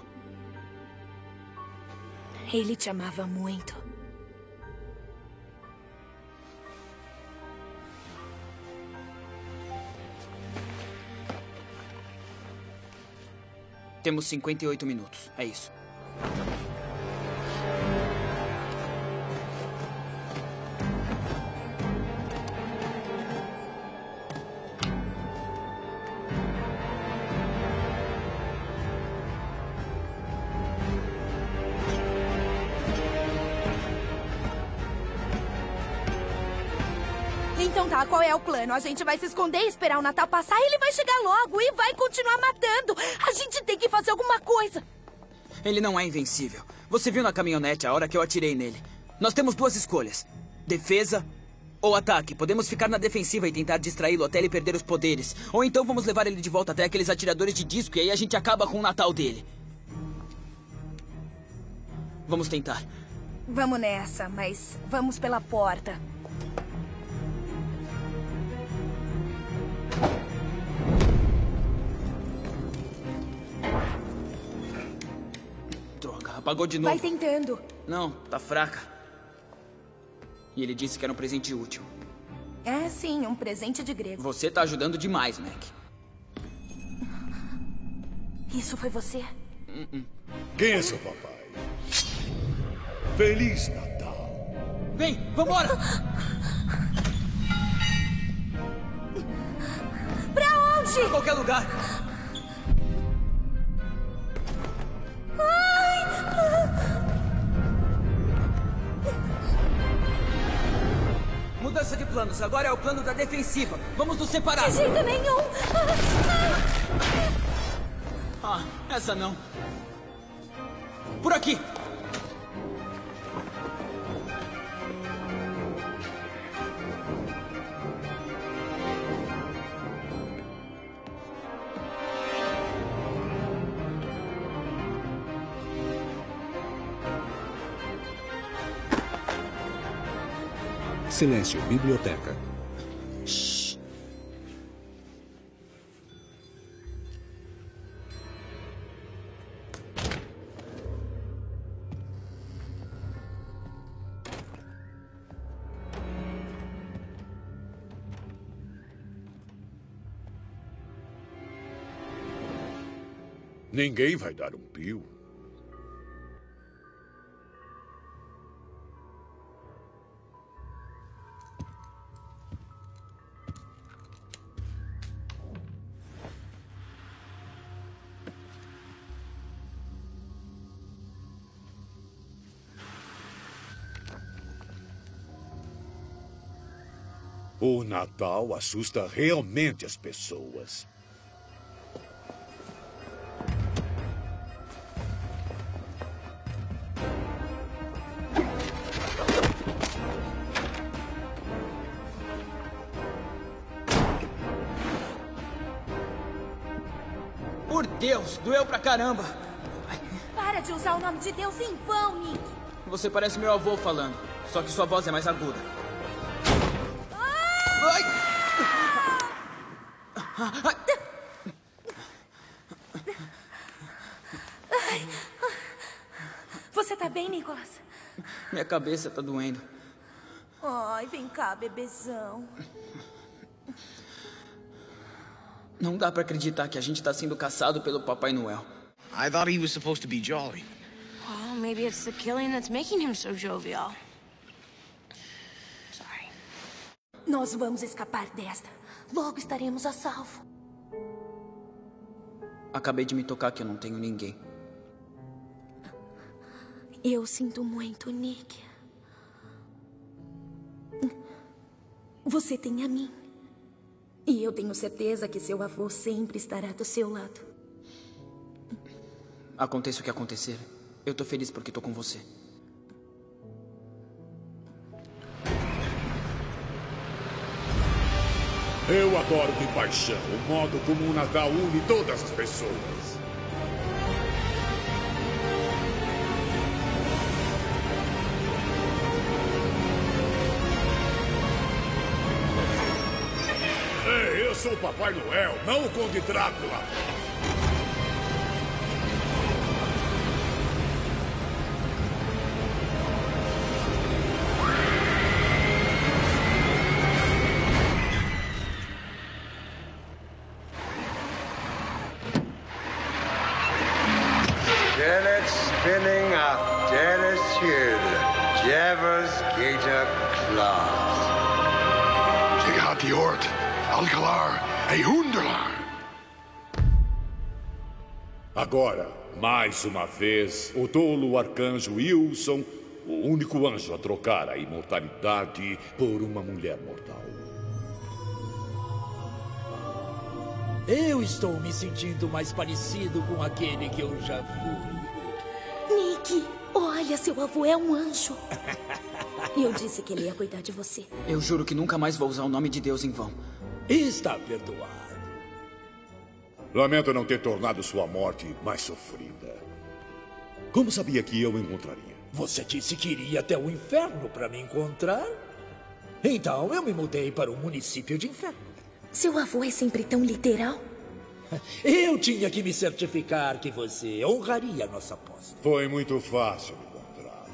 Ele te amava muito. Temos 58 minutos, é isso. Então tá, qual é o plano? A gente vai se esconder, esperar o Natal passar e ele vai chegar logo e vai continuar matando. A gente tem que fazer alguma coisa. Ele não é invencível. Você viu na caminhonete a hora que eu atirei nele. Nós temos duas escolhas. Defesa ou ataque. Podemos ficar na defensiva e tentar distraí-lo até ele perder os poderes. Ou então vamos levar ele de volta até aqueles atiradores de disco e aí a gente acaba com o Natal dele. Vamos tentar. Vamos nessa, mas vamos pela porta. Apagou de novo. Vai tentando. Não, tá fraca. E ele disse que era um presente útil. É sim, um presente de grego. Você tá ajudando demais, Mac. Isso foi você? Quem é seu papai? Feliz Natal. Vem, vambora! Pra onde? Pra qualquer lugar. Mudança de planos. Agora é o plano da defensiva. Vamos nos separar. De jeito nenhum. Ah, essa não. Por aqui. Silêncio, biblioteca. Shhh. Ninguém vai dar um pio. O Natal assusta realmente as pessoas. Por Deus, doeu pra caramba. Para de usar o nome de Deus em vão, Nick. Você parece meu avô falando, só que sua voz é mais aguda. Ai! Você tá bem, Nicolas? Minha cabeça tá doendo. Ai, vem cá, bebezão. Não dá pra acreditar que a gente tá sendo caçado pelo Papai Noel. I thought he was supposed to be jolly. Well, maybe it's the killing that's making him so jovial. Sorry. Nós vamos escapar desta. Logo estaremos a salvo. Acabei de me tocar que eu não tenho ninguém. Eu sinto muito, Nick. Você tem a mim. E eu tenho certeza que seu avô sempre estará do seu lado. Aconteça o que acontecer, eu tô feliz porque tô com você. Eu adoro de paixão o modo como o Natal une todas as pessoas. Ei, eu sou o Papai Noel, não o Conde Drácula. Janet spinning up, Janet cheered, Javers Gator Claus. Sig hat die Ort, Alcalar, ei Hunderlar. Agora, mais uma vez, o tolo arcanjo Wilson, o único anjo a trocar a imortalidade por uma mulher mortal. Eu estou me sentindo mais parecido com aquele que eu já fui. Nick, olha, seu avô é um anjo. Eu disse que ele ia cuidar de você. Eu juro que nunca mais vou usar o nome de Deus em vão. Está perdoado. Lamento não ter tornado sua morte mais sofrida. Como sabia que eu encontraria? Você disse que iria até o inferno para me encontrar? Então eu me mudei para o município de Inferno. Seu avô é sempre tão literal? Eu tinha que me certificar que você honraria a nossa aposta. Foi muito fácil encontrá-lo.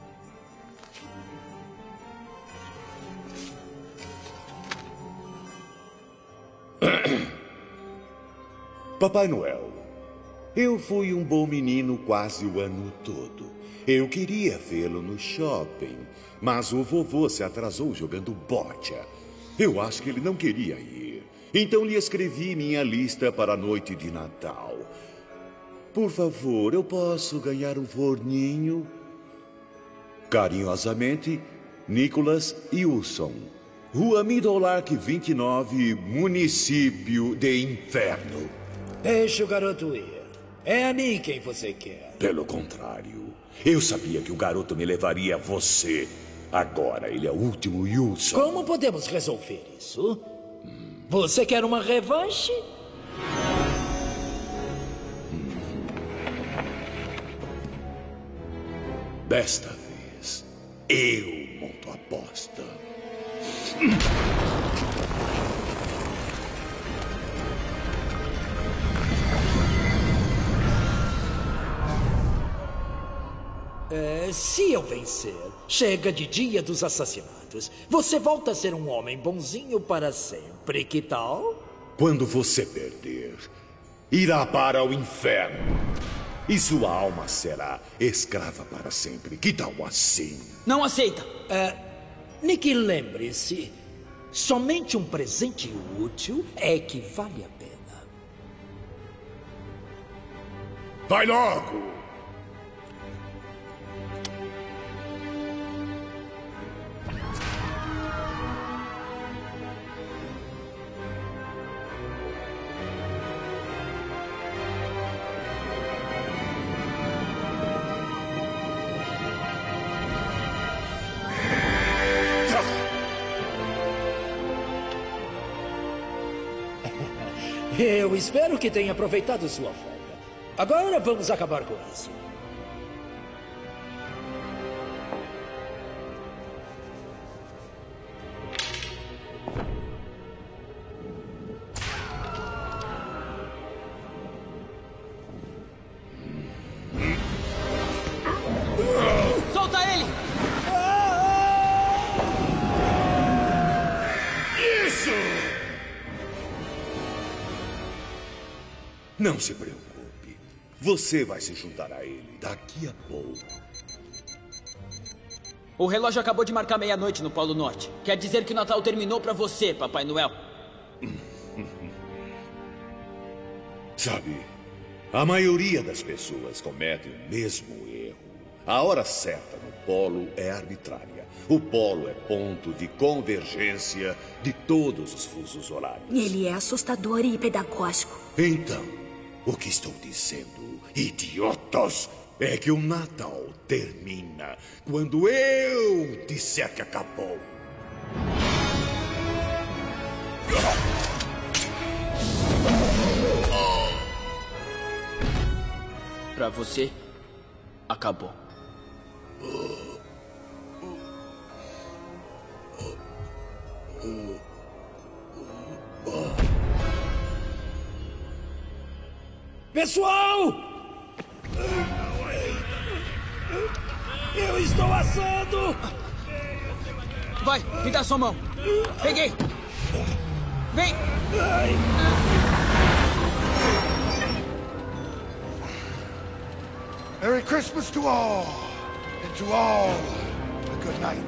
Papai Noel, eu fui um bom menino quase o ano todo. Eu queria vê-lo no shopping, mas o vovô se atrasou jogando bocha. Eu acho que ele não queria ir. Então lhe escrevi minha lista para a noite de Natal. Por favor, eu posso ganhar um forninho? Carinhosamente, Nicholas Wilson. Rua Middlelark 29, município de Inferno. Deixa o garoto ir. É a mim quem você quer. Pelo contrário, eu sabia que o garoto me levaria a você. Agora ele é o último Wilson. Como podemos resolver isso? Você quer uma revanche? Desta vez, eu monto a aposta. Se eu vencer, chega de Dia dos Assassinatos. Você volta a ser um homem bonzinho para sempre, que tal? Quando você perder, irá para o inferno. E sua alma será escrava para sempre. Que tal assim? Não aceita! Nick, lembre-se, somente um presente útil é que vale a pena. Vai logo! Eu espero que tenha aproveitado sua folga. Agora vamos acabar com isso. Solta ele! Isso! Não se preocupe. Você vai se juntar a ele daqui a pouco. O relógio acabou de marcar meia-noite no Polo Norte. Quer dizer que o Natal terminou pra você, Papai Noel. Sabe, a maioria das pessoas comete o mesmo erro. A hora certa no polo é arbitrária. O polo é ponto de convergência de todos os fusos horários. Ele é assustador e pedagógico. Então, o que estou dizendo, idiotas, é que o Natal termina quando eu disser que acabou. Pra você, acabou. Pessoal! Eu estou assando! Vai, me dá sua mão. Peguei. Vem. Merry Christmas to all, and to all a good night.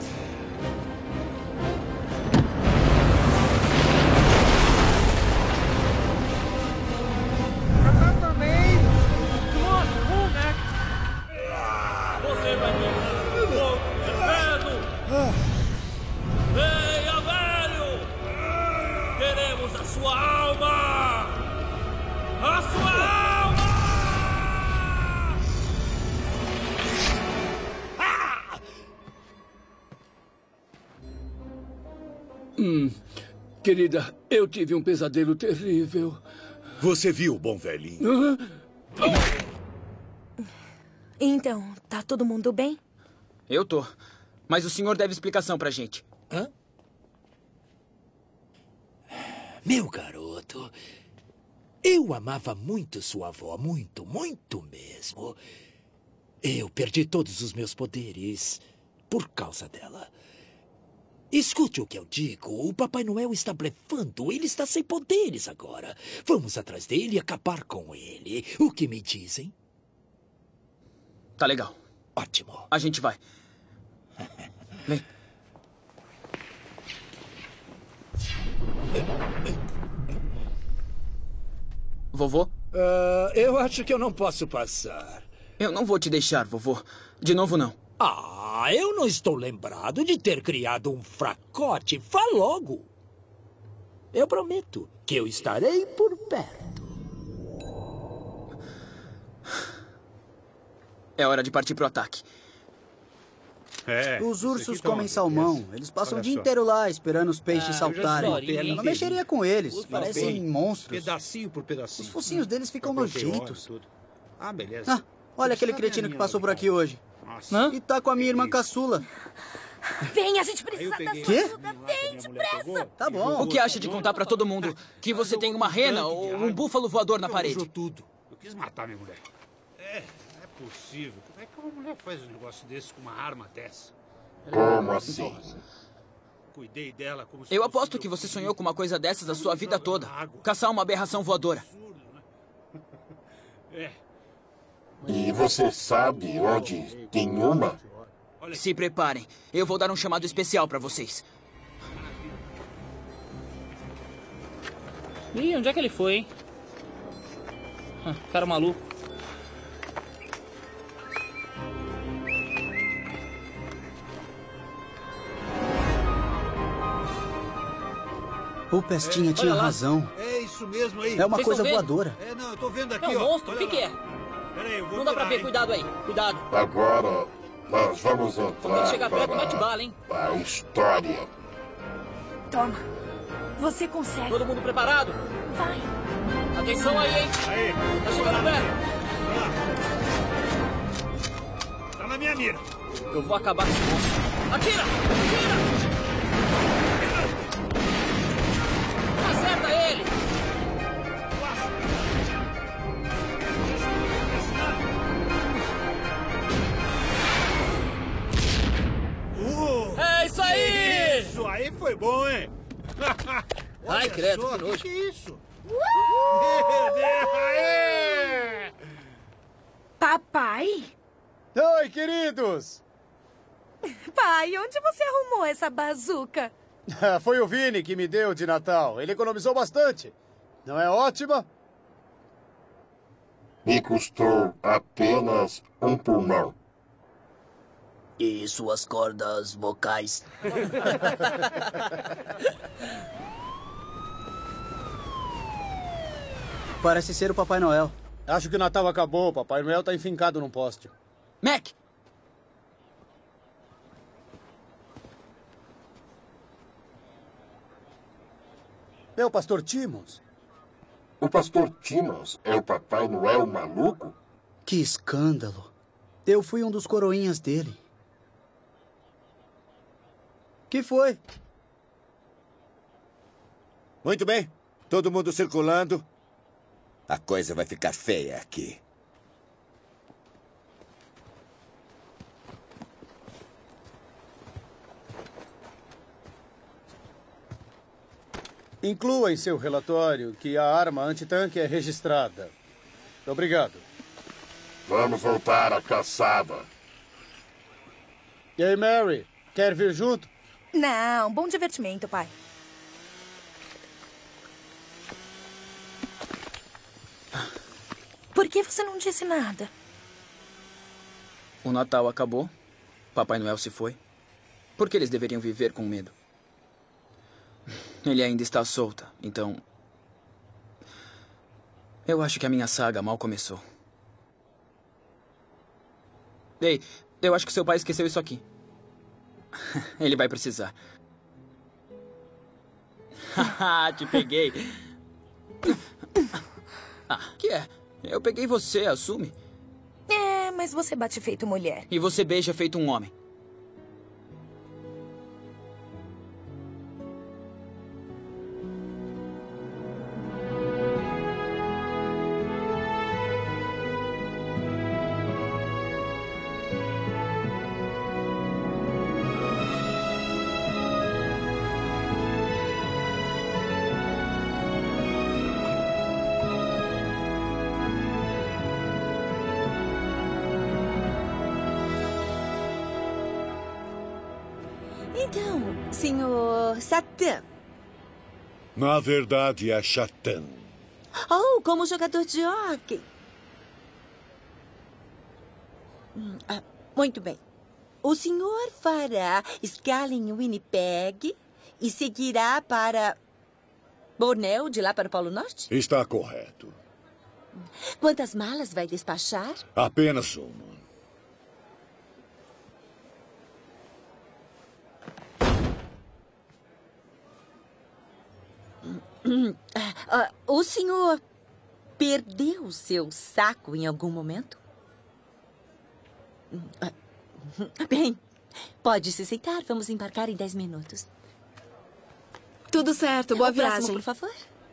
Remember me? Come on, home, Mac. Você vai ter fogo eterno. Venha, velho! Queremos a sua alma! A sua alma! Querida, eu tive um pesadelo terrível. Você viu o bom velhinho? Então, tá todo mundo bem? Eu tô. Mas o senhor deve explicação pra gente. Hã? Meu garoto, eu amava muito sua avó, muito, muito mesmo. Eu perdi todos os meus poderes por causa dela. Escute o que eu digo. O Papai Noel está blefando. Ele está sem poderes agora. Vamos atrás dele e acabar com ele. O que me dizem? Tá legal. Ótimo. A gente vai. Vem. Vovô? Eu acho que eu não posso passar. Eu não vou te deixar, vovô. De novo, não. Eu não estou lembrado de ter criado um fracote. Vá logo. Eu prometo que eu estarei por perto. É hora de partir pro ataque. Os ursos comem salmão. Eles passam o dia inteiro lá, esperando os peixes saltarem. Eu não mexeria com eles. Parecem monstros. Pedacinho por pedacinho. Os focinhos deles ficam nojentos. Beleza. Olha aquele cretino que passou por aqui hoje. E tá com a minha irmã caçula. Vem, a gente precisa da sua ajuda. Vem, depressa. Tá bom. O que acha de contar pra todo mundo que você tem uma rena ou um búfalo voador na parede? Tudo. Eu quis matar minha mulher. Não é possível. Como é que uma mulher faz um negócio desse com uma arma dessa? Como assim? Cuidei dela como se Eu aposto que você sonhou com uma coisa dessas a sua vida toda. Caçar uma aberração voadora. E você sabe onde tem uma? Se preparem. Eu vou dar um chamado especial pra vocês. Ih, onde é que ele foi, hein? Cara maluco. O Pestinha tinha razão. É isso mesmo aí. É uma coisa voadora. Não, eu tô vendo aqui, É um monstro, o que é? Peraí, eu vou Não dá pra ver, hein? cuidado aí, cuidado. Agora nós vamos Quando ele entrar chegar perto, mete para bala, hein? a história. Toma. Você consegue. Todo mundo preparado? Vai. Atenção aí, hein? Aí. Tá chegando perto. Tá na minha mira. Eu vou acabar com esse monstro. Atira! Atira! Acerta ele! É isso aí! Isso aí foi bom, hein? Ai, credo, só, que nojo. que é isso? Papai? Oi, queridos! Pai, onde você arrumou essa bazuca? Foi o Vini que me deu de Natal. Ele economizou bastante. Não é ótima? Me custou apenas um pulmão. E suas cordas vocais. Parece ser o Papai Noel. Acho que o Natal acabou. O Papai Noel tá enfincado num poste. Mac! É o Pastor Timmons. O Pastor Timmons é o Papai Noel maluco? Que escândalo. Eu fui um dos coroinhas dele. Que foi? Muito bem. Todo mundo circulando. A coisa vai ficar feia aqui. Inclua em seu relatório que a arma antitanque é registrada. Obrigado. Vamos voltar à caçada. E aí, Mary? Quer vir junto? Não, bom divertimento, pai. Por que você não disse nada? O Natal acabou. Papai Noel se foi. Por que eles deveriam viver com medo? Ele ainda está solta, então... Eu acho que a minha saga mal começou. Ei, eu acho que seu pai esqueceu isso aqui. Ele vai precisar. Haha, te peguei. Que é? Eu peguei você, assume. É, mas você bate feito mulher. E você beija feito um homem. Então, senhor Satã. Na verdade, é Chatan. Oh, como jogador de hóquei. Muito bem. O senhor fará escala em Winnipeg e seguirá para Bornéu, de lá para o Polo Norte? Está correto. Quantas malas vai despachar? Apenas uma. O senhor perdeu seu saco em algum momento? Bem, pode se sentar. Vamos embarcar em 10 minutos. Tudo certo. Boa O próximo, viagem. por favor.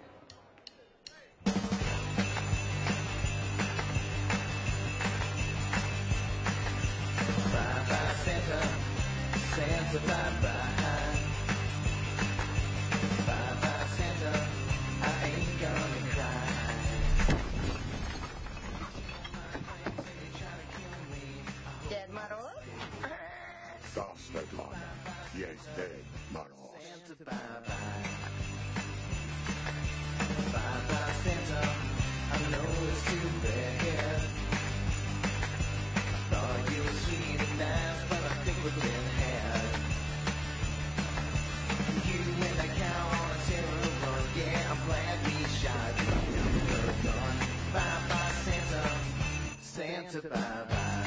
Yes, dead, Maros. Santa, bye-bye.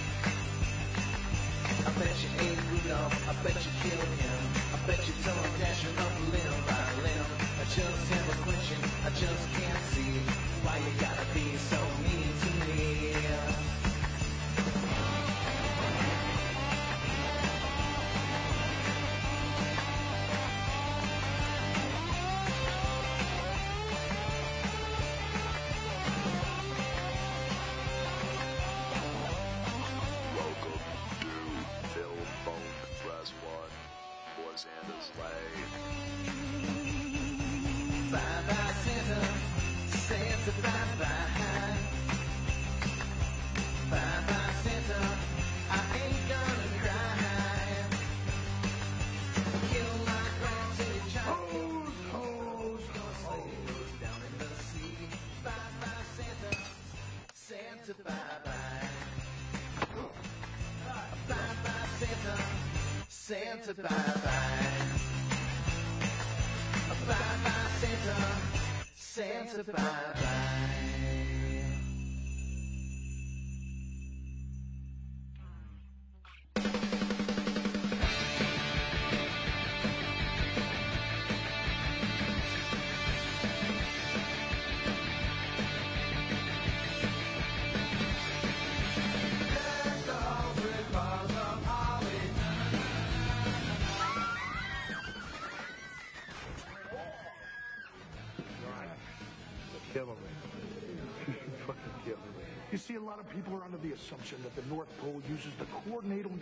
I bet you ate Rudolph, I bet you killed him. I bet you tore Dasher up limb by limb. I just have a question, I just can't see why you gotta be so mean to me. Welcome to Phil Phone Press 1 for Santa's Lay. Santa, bye-bye. Bye-bye, Santa, I ain't gonna cry. Kill my grass in your child. Hose, down in the sea. Bye-bye, Santa, Santa, bye-bye. Bye-bye, Santa, Santa, bye-bye. Bye-bye, Santa, Santa, bye-bye. Killing me. Fucking killing me. You see, a lot of people are under the assumption that the North Pole uses the coordinate on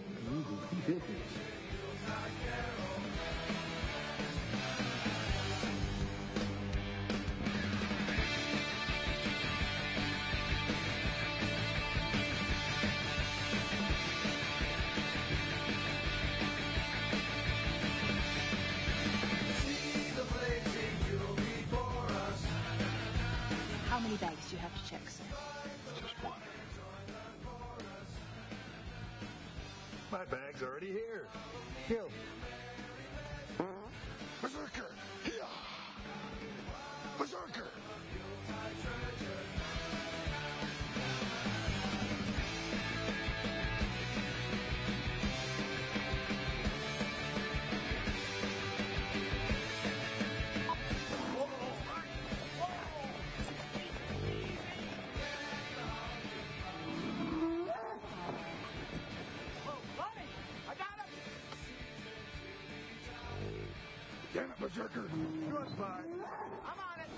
How many bags do you have to check, sir? just one. My bag's already here. Kill. Berserker! Here! Berserker! Damn it, Berserker! Goodbye. I'm on it.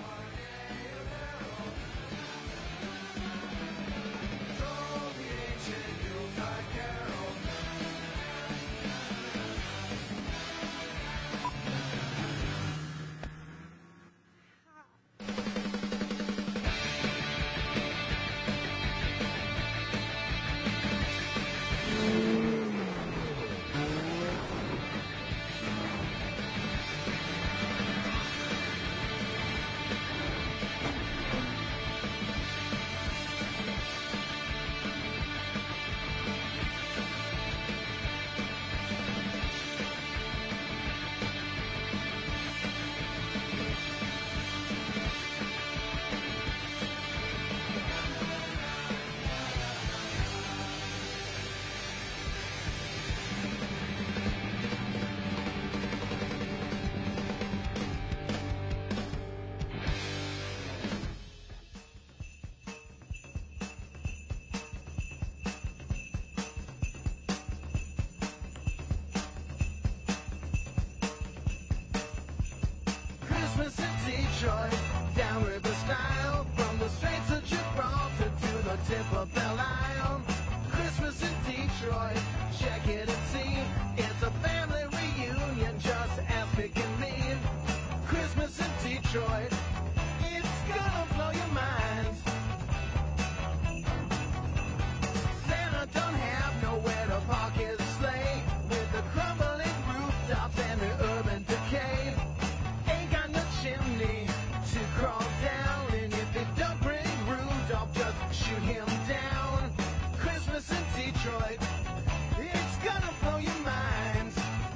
Christmas in Detroit, downriver style, from the Straits of Gibraltar to the tip of Belle Isle. Christmas in Detroit, check it and see, it's a family reunion, just ask Mick and me. Christmas in Detroit, it's gonna blow your minds. Santa don't have nowhere to park his sleigh, with the crumbling rooftops and the urban decay. Ain't got no chimney to crawl down, and if they don't bring Rudolph, just shoot him down. Christmas in Detroit, it's gonna blow your minds.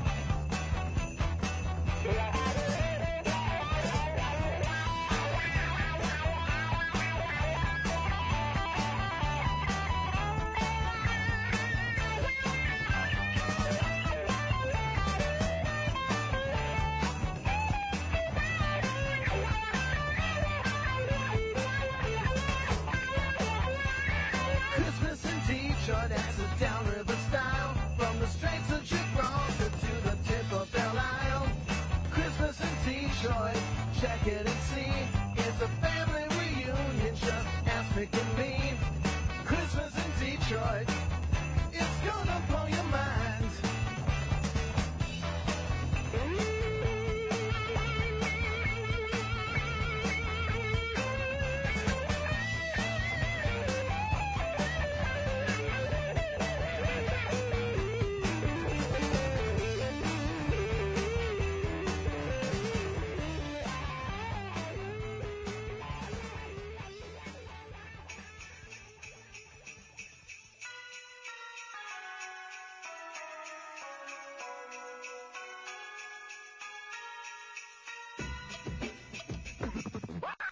Christmas in Detroit, that's a downriver style, from the Straits of Gibraltar to the tip of Belle Isle. Christmas in Detroit, check it and see, it's a family reunion, just ask Mick and me. Christmas in Detroit, it's gonna blow your minds.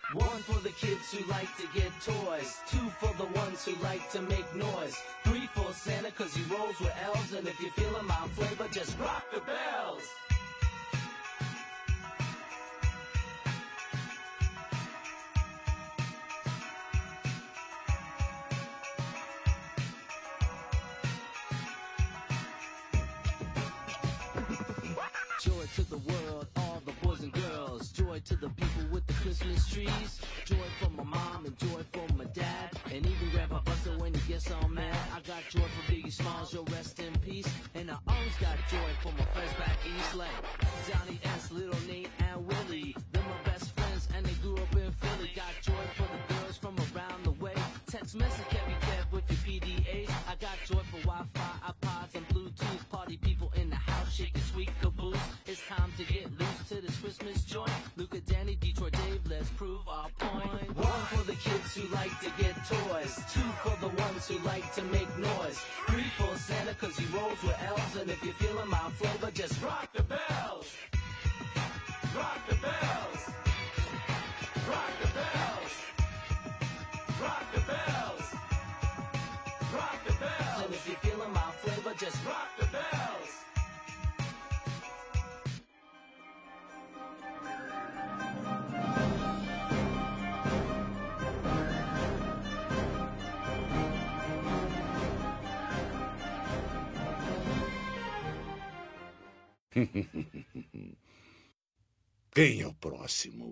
One for the kids who like to get toys. Two for the ones who like to make noise. Three for Santa cause he rolls with elves. And if you're feeling my flavor, just rock the bells. Joy to the world, all the boys and girls. Joy to the people with the Christmas trees. Joy for my mom and joy for my dad. And even Grandpa Buster when he gets all mad. I got joy for Biggie Smalls, yo, rest in peace. And I always got joy for my friends back east, like Johnny S, Little Nate, and Willie. They're my best friends and they grew up in Philly. Got joy for the girls from around the way. Text message can be kept with your PDAs. I got joy for Wi-Fi, iPods, and Bluetooth. Party people in the house shaking sweet caboose. It's time to get loose to this Christmas joint. Luca, Danny, Detroit, Dave, let's prove our point. One for the kids who like to get toys. Two for the ones who like to make noise. Three for Santa cause he rolls with elves. And if you're feeling my flavor, just rock the bells. Rock the bells. Rock the bells. Rock the bells. Rock the bells. And if you're feeling my flavor, just rock the bells. Quem é o próximo?